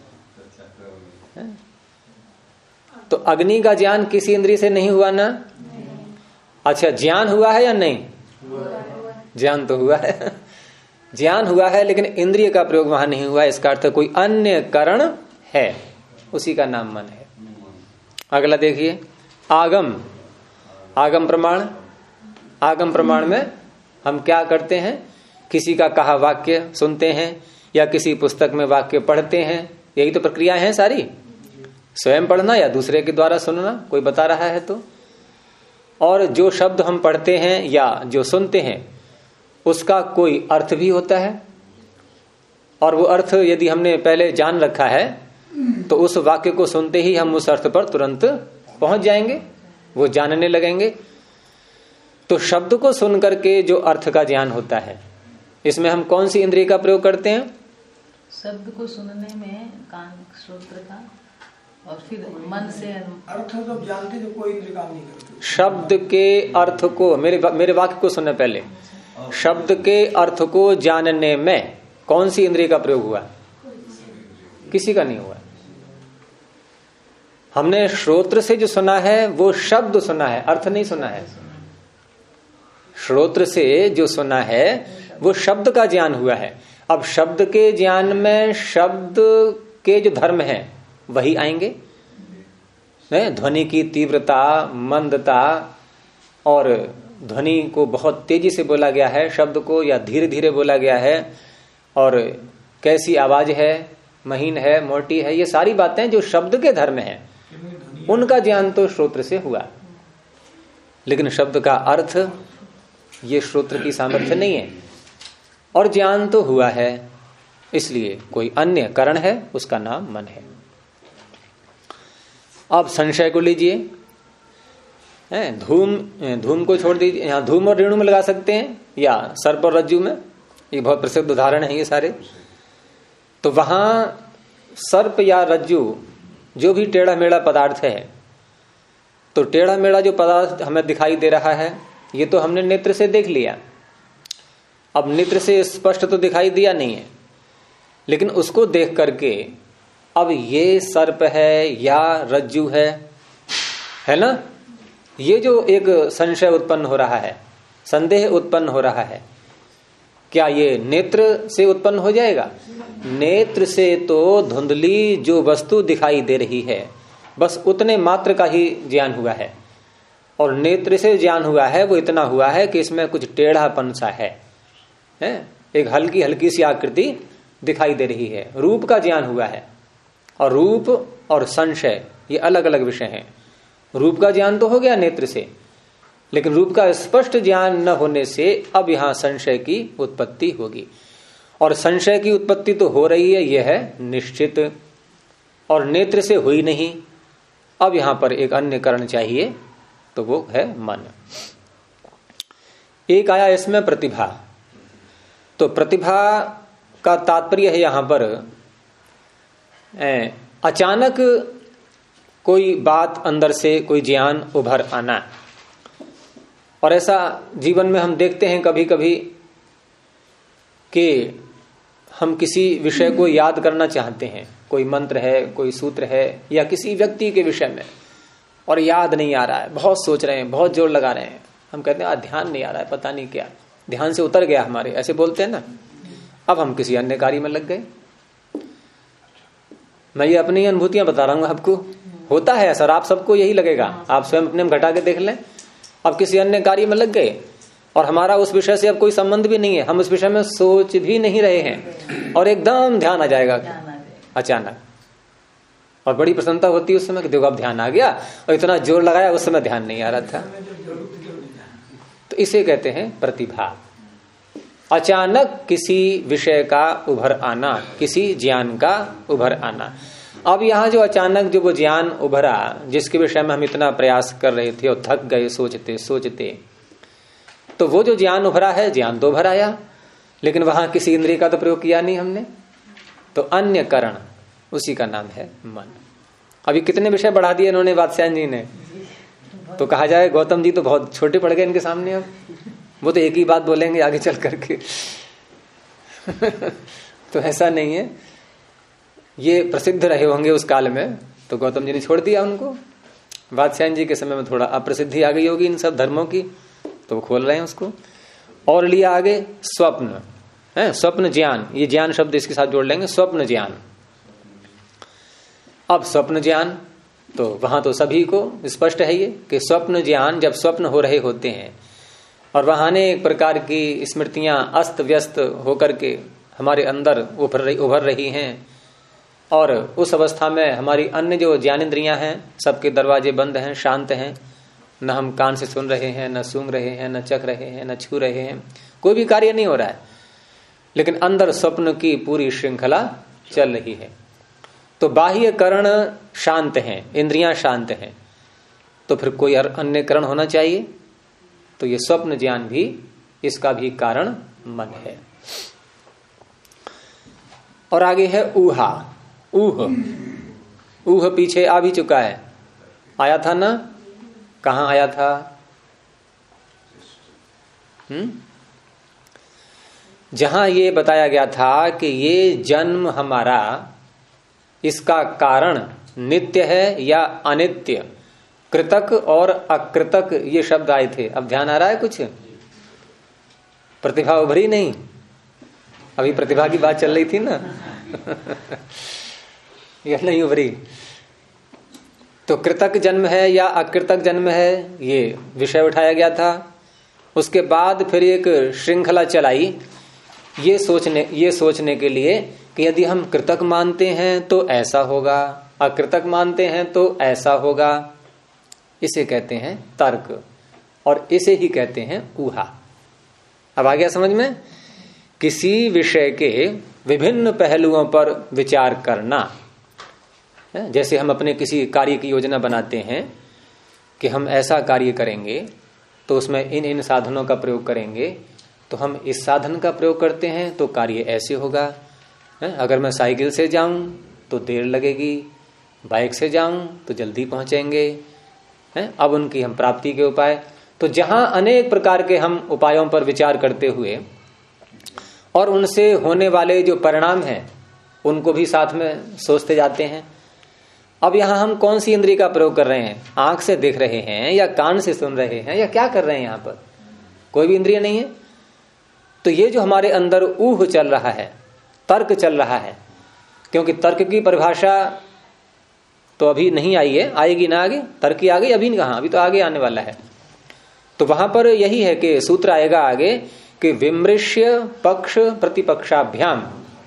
तो अग्नि का ज्ञान किसी इंद्रिय से नहीं हुआ ना? अच्छा, ज्ञान हुआ है या नहीं? ज्ञान तो हुआ है, ज्ञान हुआ है, लेकिन इंद्रिय का प्रयोग वहां नहीं हुआ। इसका अर्थ कोई अन्य कारण है, उसी का नाम मन है। अगला देखिए, आगम। आगम प्रमाण। आगम प्रमाण में हम क्या करते हैं? किसी का कहा वाक्य सुनते हैं या किसी पुस्तक में वाक्य पढ़ते हैं, यही तो प्रक्रियाएं हैं सारी। स्वयं पढ़ना या दूसरे के द्वारा सुनना, कोई बता रहा है तो। और जो शब्द हम पढ़ते हैं या जो सुनते हैं उसका कोई अर्थ भी होता है, और वो अर्थ यदि हमने पहले जान रखा है तो उस वाक्य को सुनते ही हम उस अर्थ पर तुरंत पहुंच जाएंगे, वो जानने लगेंगे। तो शब्द को सुन करके जो अर्थ का ज्ञान होता है, इसमें हम कौन सी इंद्रिय का प्रयोग करते हैं? शब्द को सुनने में कान, श्रोत्र का, और फिर मन से अर्थ जब जानते तो कोई इंद्रिय काम नहीं करती। शब्द के अर्थ को, मेरे वाक्य को सुनने पहले, शब्द के अर्थ को जानने में कौन सी इंद्रिय का प्रयोग हुआ? किसी का नहीं हुआ। हमने श्रोत्र से जो सुना है वो शब्द सुना है, अर्थ नहीं सुना है। श्रोत्र से जो सुना है वो शब्द का ज्ञान हुआ है। अब शब्द के ज्ञान में शब्द के जो धर्म है वही आएंगे। ध्वनि की तीव्रता, मंदता, और ध्वनि को बहुत तेजी से बोला गया है शब्द को, या धीरे धीरे बोला गया है, और कैसी आवाज है, महीन है, मोटी है, ये सारी बातें जो शब्द के धर्म है उनका ज्ञान तो श्रोत्र से हुआ। लेकिन शब्द का अर्थ ये श्रोत्र की सामर्थ्य नहीं है, और ज्ञान तो हुआ है, इसलिए कोई अन्य कारण है, उसका नाम मन है। अब संशय को लीजिए, धूम को छोड़ दीजिए, यहां धूम और रेणु में लगा सकते हैं, या सर्प और रज्जु में, ये बहुत प्रसिद्ध उदाहरण है ये सारे। तो वहां सर्प या रज्जु जो भी टेढ़ा मेढ़ा पदार्थ है, तो टेढ़ा मेढ़ा जो पदार्थ हमें दिखाई दे रहा है ये तो हमने नेत्र से देख लिया। अब नेत्र से स्पष्ट तो दिखाई दिया नहीं है, लेकिन उसको देख करके अब ये सर्प है या रज्जु है ना, ये जो एक संशय उत्पन्न हो रहा है, संदेह उत्पन्न हो रहा है, क्या ये नेत्र से उत्पन्न हो जाएगा? नेत्र से तो धुंधली जो वस्तु दिखाई दे रही है बस उतने मात्र का ही ज्ञान हुआ है, और नेत्र से ज्ञान हुआ है वो इतना हुआ है कि इसमें कुछ टेढ़ापन सा है, एक हल्की हल्की सी आकृति दिखाई दे रही है, रूप का ज्ञान हुआ है। और रूप और संशय ये अलग अलग विषय हैं। रूप का ज्ञान तो हो गया नेत्र से, लेकिन रूप का स्पष्ट ज्ञान न होने से अब यहां संशय की उत्पत्ति होगी, और संशय की उत्पत्ति तो हो रही है, यह है निश्चित, और नेत्र से हुई नहीं। अब यहां पर एक अन्य कारण चाहिए, तो वो है मन। एक आया इसमें प्रतिभा। तो प्रतिभा का तात्पर्य है यहां पर अचानक कोई बात अंदर से, कोई ज्ञान उभर आना। और ऐसा जीवन में हम देखते हैं कभी कभी कि हम किसी विषय को याद करना चाहते हैं, कोई मंत्र है, कोई सूत्र है, या किसी व्यक्ति के विषय में, और याद नहीं आ रहा है, बहुत सोच रहे हैं, बहुत जोर लगा रहे हैं, हम कहते हैं ध्यान नहीं आ रहा है, पता नहीं क्या, ध्यान से उतर गया हमारे, ऐसे बोलते हैं ना। अब हम किसी अन्य कार्य में लग गए। मैं ये अपनी अनुभूतियां बता रहा हूं आपको, होता है सर, आप सबको यही लगेगा, आप स्वयं अपने में घटा के देख लें। अब किसी अन्य कार्य में लग गए और हमारा उस विषय से अब कोई संबंध भी नहीं है, हम उस विषय में सोच भी नहीं रहे हैं, और एकदम ध्यान आ जाएगा अचानक, और बड़ी प्रसन्नता होती है उस समय कि देखो अब ध्यान आ गया, और इतना जोर लगाया उस समय ध्यान नहीं आ रहा था। तो इसे कहते हैं प्रतिभा। अचानक किसी विषय का उभर आना, किसी ज्ञान का उभर आना। अब यहाँ जो अचानक जो वो ज्ञान उभरा, जिसके विषय में हम इतना प्रयास कर रहे थे और थक गए सोचते सोचते, तो वो जो ज्ञान उभरा है, ज्ञान तो उभर आया, लेकिन वहां किसी इंद्रिय का तो प्रयोग किया नहीं हमने, तो अन्य कारण, उसी का नाम है मन। अभी कितने विषय बढ़ा दिए इन्होंने वात्स्यायन जी ने, तो कहा जाए गौतम जी तो बहुत छोटे पड़ गए इनके सामने, अब वो तो एक ही बात बोलेंगे आगे चल करके। तो ऐसा नहीं है, ये प्रसिद्ध रहे होंगे उस काल में, तो गौतम जी ने छोड़ दिया उनको। वात्स्यायन जी के समय में थोड़ा अप्रसिद्धि आ गई होगी इन सब धर्मों की, तो वो खोल रहे हैं उसको। और लिया आगे स्वप्न है, स्वप्न ज्ञान, ये ज्ञान शब्द इसके साथ जोड़ लेंगे, स्वप्न ज्ञान। अब स्वप्न ज्ञान तो वहां तो सभी को स्पष्ट है ये कि स्वप्न ज्ञान, जब स्वप्न हो रहे होते हैं और वहां अनेक प्रकार की स्मृतियां अस्त व्यस्त होकर के हमारे अंदर उभर रही हैं, और उस अवस्था में हमारी अन्य जो ज्ञानेंद्रियां हैं सबके दरवाजे बंद हैं, शांत हैं, न हम कान से सुन रहे हैं, न सूंघ रहे हैं, न चख रहे हैं, न छू रहे हैं, कोई भी कार्य नहीं हो रहा है, लेकिन अंदर स्वप्न की पूरी श्रृंखला चल रही है। तो बाह्य करण शांत हैं, इंद्रियां शांत हैं, तो फिर कोई अन्य करण होना चाहिए, तो ये स्वप्न ज्ञान भी, इसका भी कारण मन है। और आगे है ऊहा। ऊह, ऊह पीछे आ भी चुका है, आया था ना, कहां आया था? जहां ये बताया गया था कि ये जन्म हमारा, इसका कारण नित्य है या अनित्य, कृतक और अकृतक ये शब्द आए थे। अब ध्यान आ रहा है कुछ? प्रतिभा उभरी नहीं? अभी प्रतिभा की बात चल रही थी ना यह नहीं उभरी। तो कृतक जन्म है या अकृतक जन्म है, ये विषय उठाया गया था। उसके बाद फिर एक श्रृंखला चलाई ये सोचने के लिए कि यदि हम कृतक मानते हैं तो ऐसा होगा, अकृतक मानते हैं तो ऐसा होगा। इसे कहते हैं तर्क, और इसे ही कहते हैं ऊहा। अब आ गया समझ में? किसी विषय के विभिन्न पहलुओं पर विचार करना। जैसे हम अपने किसी कार्य की योजना बनाते हैं कि हम ऐसा कार्य करेंगे तो उसमें इन इन साधनों का प्रयोग करेंगे, तो हम इस साधन का प्रयोग करते हैं तो कार्य ऐसे होगा। अगर मैं साइकिल से जाऊं तो देर लगेगी, बाइक से जाऊं तो जल्दी पहुंचेंगे। अब उनकी हम प्राप्ति के उपाय, तो जहां अनेक प्रकार के हम उपायों पर विचार करते हुए और उनसे होने वाले जो परिणाम हैं उनको भी साथ में सोचते जाते हैं। अब यहां हम कौन सी इंद्रिय का प्रयोग कर रहे हैं? आंख से देख रहे हैं या कान से सुन रहे हैं या क्या कर रहे हैं? यहां पर कोई भी इंद्रिय नहीं है। तो ये जो हमारे अंदर ऊह चल रहा है, तर्क चल रहा है, क्योंकि तर्क की परिभाषा तो अभी नहीं आई है, आएगी ना आगे। तर्क की आ गई, अभी कहां, अभी तो आगे आने वाला है। तो वहां पर यही है कि सूत्र आएगा आगे कि विमृश्य पक्ष प्रतिपक्षाभ्याम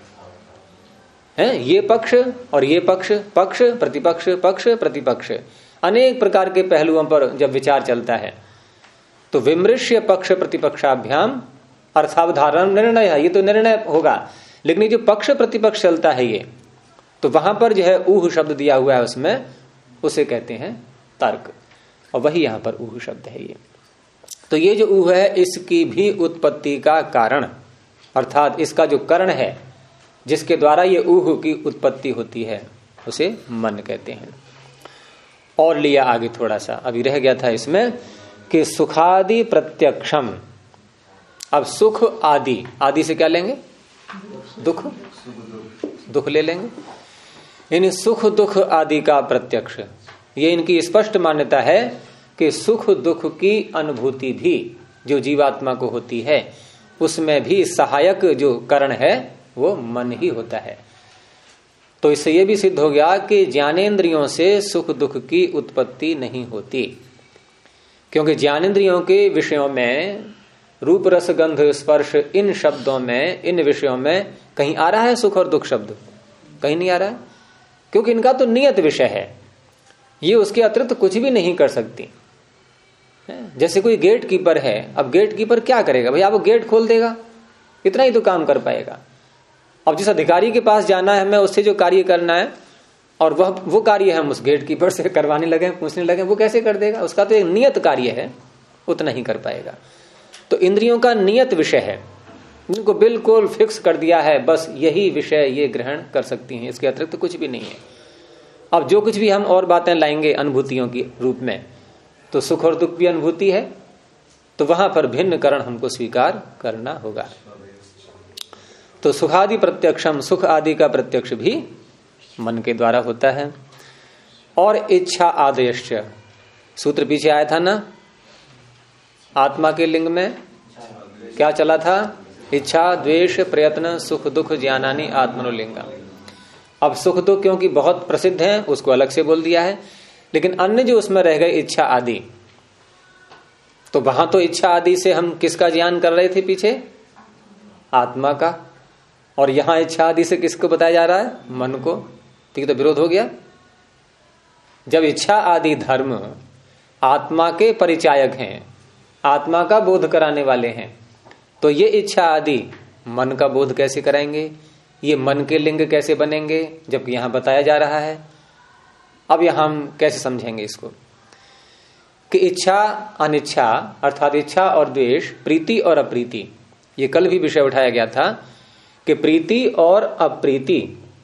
है, ये पक्ष और ये पक्ष, पक्ष प्रतिपक्ष, पक्ष प्रतिपक्ष, अनेक प्रकार के पहलुओं पर जब विचार चलता है तो विमृश्य पक्ष प्रतिपक्षाभ्याम अर्थावधारण निर्णय है, ये तो निर्णय होगा। लेकिन ये जो पक्ष प्रतिपक्ष चलता है ये, तो वहां पर जो है ऊह शब्द दिया हुआ है उसमें, उसे कहते हैं तर्क, और वही यहां पर ऊह शब्द है ये। तो ये जो ऊह है इसकी भी उत्पत्ति का कारण, अर्थात इसका जो करण है जिसके द्वारा ये ऊह की उत्पत्ति होती है, उसे मन कहते हैं। और लिया आगे थोड़ा सा, अभी रह गया था इसमें कि सुखादि प्रत्यक्षम। अब सुख आदि, आदि से क्या लेंगे? दुख, दुख ले लेंगे। इन सुख दुख आदि का प्रत्यक्ष, ये इनकी स्पष्ट मान्यता है कि सुख दुख की अनुभूति भी जो जीवात्मा को होती है उसमें भी सहायक जो कारण है वो मन ही होता है। तो इससे यह भी सिद्ध हो गया कि ज्ञानेंद्रियों से सुख दुख की उत्पत्ति नहीं होती, क्योंकि ज्ञानेंद्रियों के विषयों में रूप रस गंध स्पर्श, इन शब्दों में, इन विषयों में कहीं आ रहा है सुख और दुख शब्द? कहीं नहीं आ रहा है, क्योंकि इनका तो नियत विषय है, ये उसके अतिरिक्त कुछ भी नहीं कर सकती। जैसे कोई गेट कीपर है, अब गेट कीपर क्या करेगा? भैया वो गेट खोल देगा, इतना ही तो काम कर पाएगा। अब जिस अधिकारी के पास जाना है, हमें उससे जो कार्य करना है और वो कार्य हम उस गेट कीपर से करवाने लगे, पूछने लगे, वो कैसे कर देगा? उसका तो एक नियत कार्य है, उतना ही कर पाएगा। तो इंद्रियों का नियत विषय है, इनको बिल्कुल फिक्स कर दिया है, बस यही विषय ये ग्रहण कर सकती हैं, इसके अतिरिक्त कुछ भी नहीं है। अब जो कुछ भी हम और बातें लाएंगे अनुभूतियों की रूप में, तो सुख और दुख की अनुभूति है, तो वहां पर भिन्न कारण हमको स्वीकार करना होगा। तो सुखादि प्रत्यक्षम, सुख आदि का प्रत्यक्ष भी मन के द्वारा होता है। और इच्छा आदेश, सूत्र पीछे आया था ना, आत्मा के लिंग में क्या चला था? इच्छा द्वेष प्रयत्न सुख दुख ज्ञानानि आत्मनोलिंगा। अब सुख दुख क्योंकि बहुत प्रसिद्ध हैं उसको अलग से बोल दिया है, लेकिन अन्य जो उसमें रह गए इच्छा आदि, तो वहां तो इच्छा आदि से हम किसका ज्ञान कर रहे थे पीछे? आत्मा का। और यहां इच्छा आदि से किसको बताया जा रहा है? मन को। ठीक, तो विरोध हो गया। जब इच्छा आदि धर्म आत्मा के परिचायक हैं, आत्मा का बोध कराने वाले हैं, तो ये इच्छा आदि मन का बोध कैसे कराएंगे? ये मन के लिंग कैसे बनेंगे, जबकि यहां बताया जा रहा है। अब यहां हम कैसे समझेंगे इसको? कि इच्छा अनिच्छा अर्थात इच्छा और द्वेष, प्रीति और अप्रीति, ये कल भी विषय उठाया गया था कि प्रीति और अप्रीति,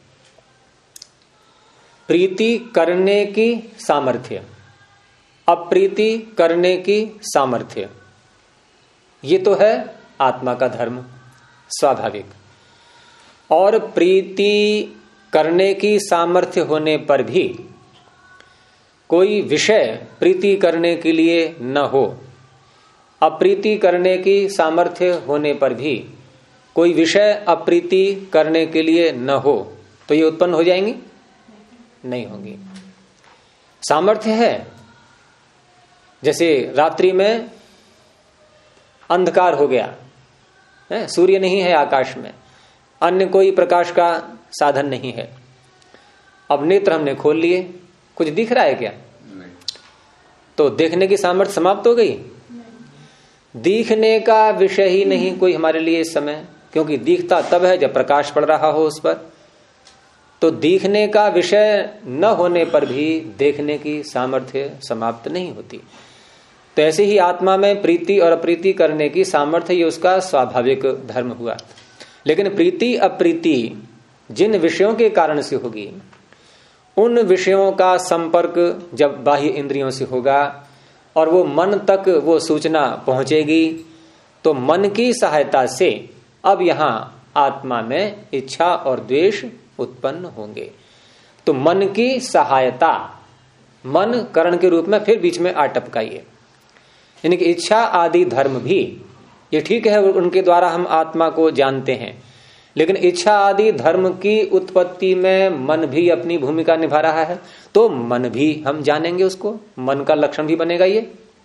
प्रीति करने की सामर्थ्य, अप्रीति करने की सामर्थ्य, ये तो है आत्मा का धर्म स्वाभाविक। और प्रीति करने की सामर्थ्य होने पर भी कोई विषय प्रीति करने के लिए न हो, अप्रीति करने की सामर्थ्य होने पर भी कोई विषय अप्रीति करने के लिए न हो, तो ये उत्पन्न हो जाएंगी? नहीं होंगी। सामर्थ्य है, जैसे रात्रि में अंधकार हो गया है, सूर्य नहीं है आकाश में, अन्य कोई प्रकाश का साधन नहीं है, अब नेत्र हमने खोल लिए, कुछ दिख रहा है क्या? नहीं। तो देखने की सामर्थ्य समाप्त हो गई? नहीं। दिखने का विषय ही नहीं कोई हमारे लिए इस समय, क्योंकि दिखता तब है जब प्रकाश पड़ रहा हो उस पर। तो दिखने का विषय न होने पर भी देखने की सामर्थ्य समाप्त नहीं होती। तो ऐसे ही आत्मा में प्रीति और अप्रीति करने की सामर्थ्य, ये उसका स्वाभाविक धर्म हुआ। लेकिन प्रीति अप्रीति जिन विषयों के कारण से होगी, उन विषयों का संपर्क जब बाह्य इंद्रियों से होगा और वो मन तक वो सूचना पहुंचेगी, तो मन की सहायता से अब यहां आत्मा में इच्छा और द्वेष उत्पन्न होंगे। तो मन की सहायता, मन कारण के रूप में फिर बीच में आटपकाइए, यानी कि इच्छा आदि धर्म भी, ये ठीक है उनके द्वारा हम आत्मा को जानते हैं, लेकिन इच्छा आदि धर्म की उत्पत्ति में मन भी अपनी भूमिका निभा रहा है, तो मन भी हम जानेंगे उसको, मन का लक्षण भी बनेगा ये।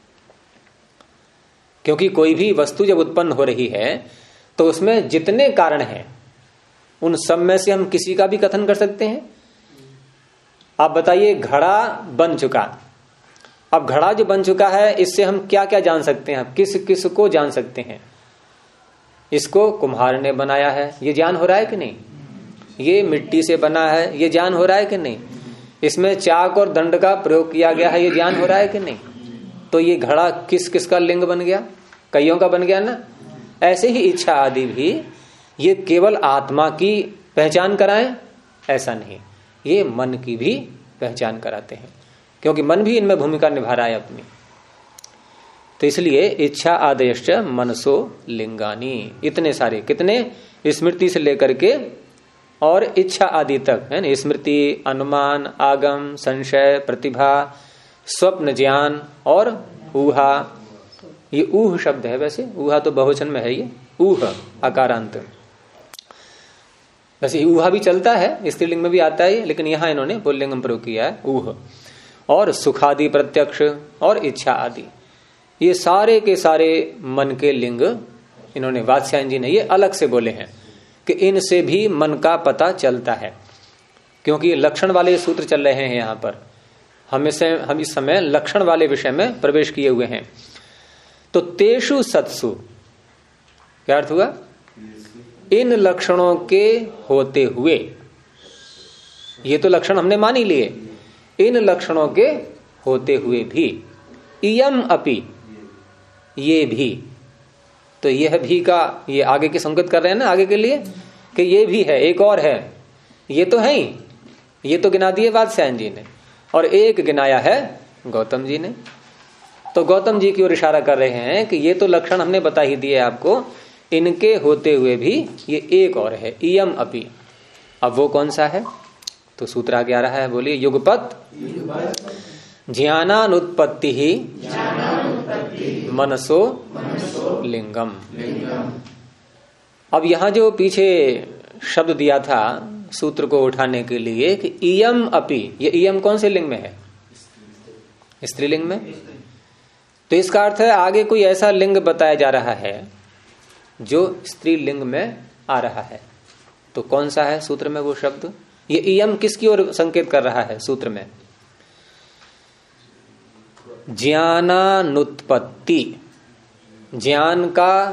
क्योंकि कोई भी वस्तु जब उत्पन्न हो रही है तो उसमें जितने कारण हैं उन सब में से हम किसी का भी कथन कर सकते हैं। आप बताइए, घड़ा बन चुका, अब घड़ा जो बन चुका है इससे हम क्या क्या जान सकते हैं, किस किस को जान सकते हैं? इसको कुम्हार ने बनाया है, ये ज्ञान हो रहा है कि नहीं? ये मिट्टी से बना है, ये ज्ञान हो रहा है कि नहीं? इसमें चाक और दंड का प्रयोग किया गया है, ये ज्ञान हो रहा है कि नहीं? तो ये घड़ा किस किस का लिंग बन गया? कईयों का बन गया ना। ऐसे ही इच्छा आदि भी ये केवल आत्मा की पहचान कराएं ऐसा नहीं, ये मन की भी पहचान कराते हैं, क्योंकि मन भी इनमें भूमिका निभा रहा है अपनी। तो इसलिए इच्छा आदेश मनसो लिंगानी, इतने सारे, कितने? स्मृति से लेकर के और इच्छा आदि तक है ना। स्मृति, अनुमान, आगम, संशय, प्रतिभा, स्वप्न ज्ञान और ऊहा। ये ऊह शब्द है, वैसे ऊहा तो बहुवचन में है, ये ऊह आकारांत। वैसे ऊहा भी चलता है, स्त्रीलिंग में भी आता है, लेकिन यहां इन्होंने पुल्लिंग में प्रयोग किया है ऊह। और सुखादि प्रत्यक्ष और इच्छा आदि, ये सारे के सारे मन के लिंग इन्होंने वात्स्यायन जी ने ये अलग से बोले हैं कि इनसे भी मन का पता चलता है, क्योंकि लक्षण वाले सूत्र चल रहे हैं यहाँ पर। हम इस समय लक्षण वाले विषय में प्रवेश किए हुए हैं। तो तेषु सत्सु क्या अर्थ हुआ? इन लक्षणों के होते हुए, ये तो लक्षण हमने मान ही लिए, इन लक्षणों के होते हुए भी इयम अपि, ये भी, तो यह भी का ये आगे के संकेत कर रहे हैं ना आगे के लिए, कि ये भी है, एक और है, ये तो है ही, ये तो गिना दिए वात्स्यायन जी ने, और एक गिनाया है गौतम जी ने। तो गौतम जी की ओर इशारा कर रहे हैं कि ये तो लक्षण हमने बता ही दिए आपको, इनके होते हुए भी ये एक और है, इयम अपि। अब वो कौन सा है? तो सूत्र आगे आ रहा है, बोलिए। युगपत ज्ञानानुत्पत्ति ही मनसो लिंगम। अब यहां जो पीछे शब्द दिया था सूत्र को उठाने के लिए कि इयम अपि, ये इयम कौन से लिंग में है? स्त्रीलिंग में। तो इसका अर्थ है आगे कोई ऐसा लिंग बताया जा रहा है जो स्त्रीलिंग में आ रहा है। तो कौन सा है सूत्र में वो शब्द? ये इयम किसकी ओर संकेत कर रहा है सूत्र में? ज्ञानानुत्पत्ति, ज्ञान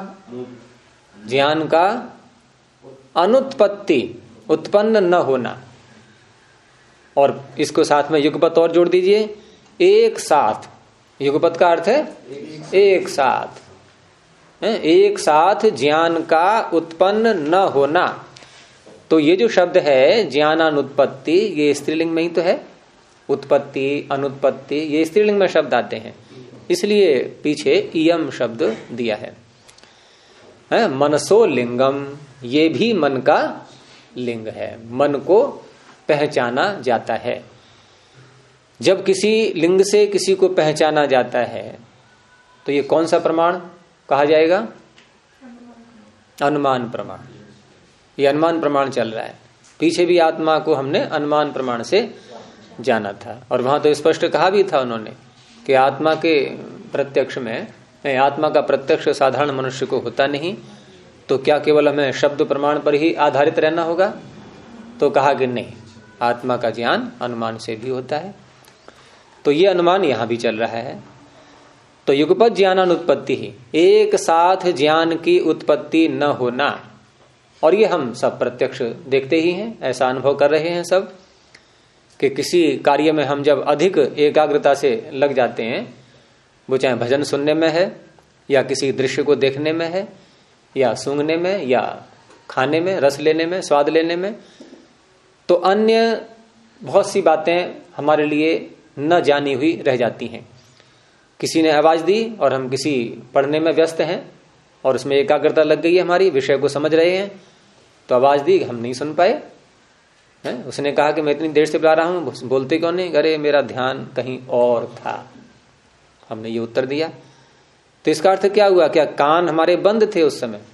का अनुत्पत्ति, उत्पन्न न होना। और इसको साथ में युगपत और जोड़ दीजिए, एक साथ युगपत का अर्थ है एक साथ, एक साथ ज्ञान का उत्पन्न न होना। तो ये जो शब्द है ज्ञानानुत्पत्ति, ये स्त्रीलिंग में ही तो है। उत्पत्ति, अनुत्पत्ति, ये स्त्रीलिंग में शब्द आते हैं, इसलिए पीछे इयम शब्द दिया है। मनसो लिंगम, ये भी मन का लिंग है, मन को पहचाना जाता है। जब किसी लिंग से किसी को पहचाना जाता है तो ये कौन सा प्रमाण कहा जाएगा? अनुमान प्रमाण। ये अनुमान प्रमाण चल रहा है। पीछे भी आत्मा को हमने अनुमान प्रमाण से जाना था, और वहां तो स्पष्ट कहा भी था उन्होंने कि आत्मा के प्रत्यक्ष में, आत्मा का प्रत्यक्ष साधारण मनुष्य को होता नहीं, तो क्या केवल हमें शब्द प्रमाण पर ही आधारित रहना होगा? तो कहा कि नहीं, आत्मा का ज्ञान अनुमान से भी होता है। तो ये अनुमान यहां भी चल रहा है। तो युगपत ज्ञानानुत्पत्ति ही, एक साथ ज्ञान की उत्पत्ति न होना, और ये हम सब प्रत्यक्ष देखते ही हैं, ऐसा अनुभव कर रहे हैं सब, कि किसी कार्य में हम जब अधिक एकाग्रता से लग जाते हैं, वो चाहे भजन सुनने में है, या किसी दृश्य को देखने में है, या सूंघने में, या खाने में, रस लेने में, स्वाद लेने में, तो अन्य बहुत सी बातें हमारे लिए न जानी हुई रह जाती हैं। किसी ने आवाज दी और हम किसी पढ़ने में व्यस्त हैं और उसमें एकाग्रता लग गई है हमारी, विषय को समझ रहे हैं, तो आवाज दी, हम नहीं सुन पाए। उसने कहा कि मैं इतनी देर से बुला रहा हूं, बोलते क्यों नहीं? अरे मेरा ध्यान कहीं और था, हमने ये उत्तर दिया। तो इसका अर्थ क्या हुआ? क्या कान हमारे बंद थे उस समय?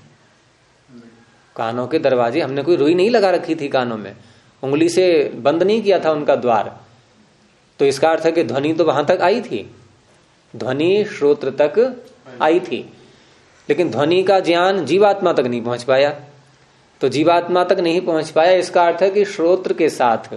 कानों के दरवाजे, हमने कोई रुई नहीं लगा रखी थी कानों में, उंगली से बंद नहीं किया था उनका द्वार। तो इसका अर्थ है कि ध्वनि तो वहां तक आई थी, ध्वनि श्रोत्र तक आई थी, लेकिन ध्वनि का ज्ञान जीवात्मा तक नहीं पहुंच पाया। तो जीवात्मा तक नहीं पहुंच पाया, इसका अर्थ है कि श्रोत्र के साथ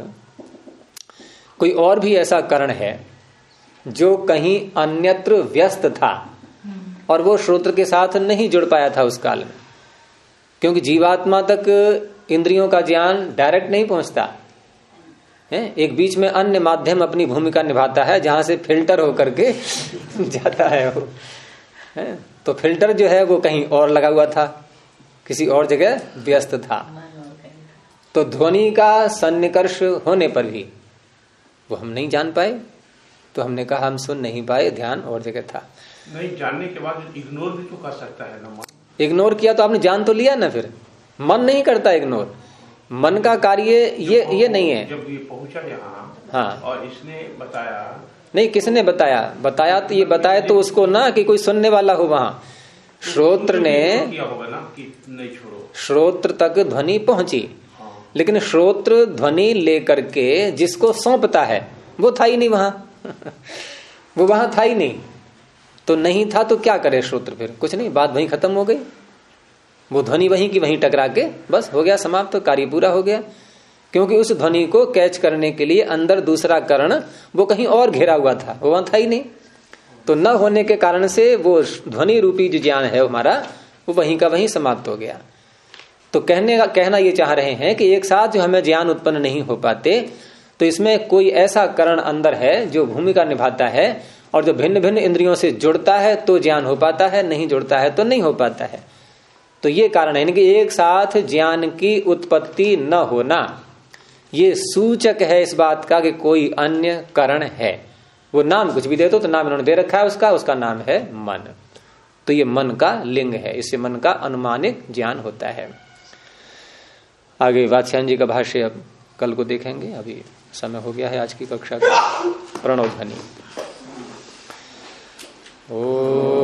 कोई और भी ऐसा करण है जो कहीं अन्यत्र व्यस्त था, और वो श्रोत्र के साथ नहीं जुड़ पाया था उस काल में, क्योंकि जीवात्मा तक इंद्रियों का ज्ञान डायरेक्ट नहीं पहुंचता है। एक बीच में अन्य माध्यम अपनी भूमिका निभाता है, जहां से फिल्टर होकर के जाता है वो है। तो फिल्टर जो है वो कहीं और लगा हुआ था, किसी और जगह व्यस्त था। तो ध्वनि का सन्निकर्ष होने पर भी वो हम नहीं जान पाए, तो हमने कहा हम सुन नहीं पाए, ध्यान और जगह था। नहीं जानने के बाद इग्नोर भी तो कर सकता है ना। इग्नोर किया तो आपने जान तो लिया ना, फिर मन नहीं करता इग्नोर। मन का कार्य ये नहीं है। जब ये पहुंचा यहाँ, हाँ, और इसने बताया नहीं, किसने बताया? बताया तो ये बताया तो उसको ना कि कोई सुनने वाला हो वहां। श्रोत्र ने किया होगा ना कि नहीं छोड़ो, श्रोत्र तक ध्वनि पहुंची, हाँ। लेकिन श्रोत्र ध्वनि लेकर के जिसको सौंपता है वो था ही नहीं वहां वो वहां था ही नहीं। तो नहीं था तो क्या करे श्रोत्र? फिर कुछ नहीं, बात वहीं खत्म हो गई। वो ध्वनि वहीं की वहीं टकरा के बस हो गया समाप्त, तो कार्य पूरा हो गया। क्योंकि उस ध्वनि को कैच करने के लिए अंदर दूसरा कर्ण वो कहीं और घेरा हुआ था, वो वहां था ही नहीं। तो न होने के कारण से वो ध्वनि रूपी जो ज्ञान है हमारा, वो वहीं का वहीं समाप्त हो गया। तो कहना ये चाह रहे हैं कि एक साथ जो हमें ज्ञान उत्पन्न नहीं हो पाते, तो इसमें कोई ऐसा करण अंदर है जो भूमिका निभाता है, और जो भिन्न भिन्न इंद्रियों से जुड़ता है तो ज्ञान हो पाता है, नहीं जुड़ता है तो नहीं हो पाता है। तो ये कारण है कि एक साथ ज्ञान की उत्पत्ति न होना, ये सूचक है इस बात का कि कोई अन्य कारण है। वो नाम कुछ भी दे तो नाम इन्होंने दे रखा है उसका नाम है मन। तो ये मन का लिंग है, इससे मन का अनुमानिक ज्ञान होता है। आगे वात्स्यायन जी का भाष्य अब कल को देखेंगे, अभी समय हो गया है आज की कक्षा का। प्रणव ध्वनि। ओ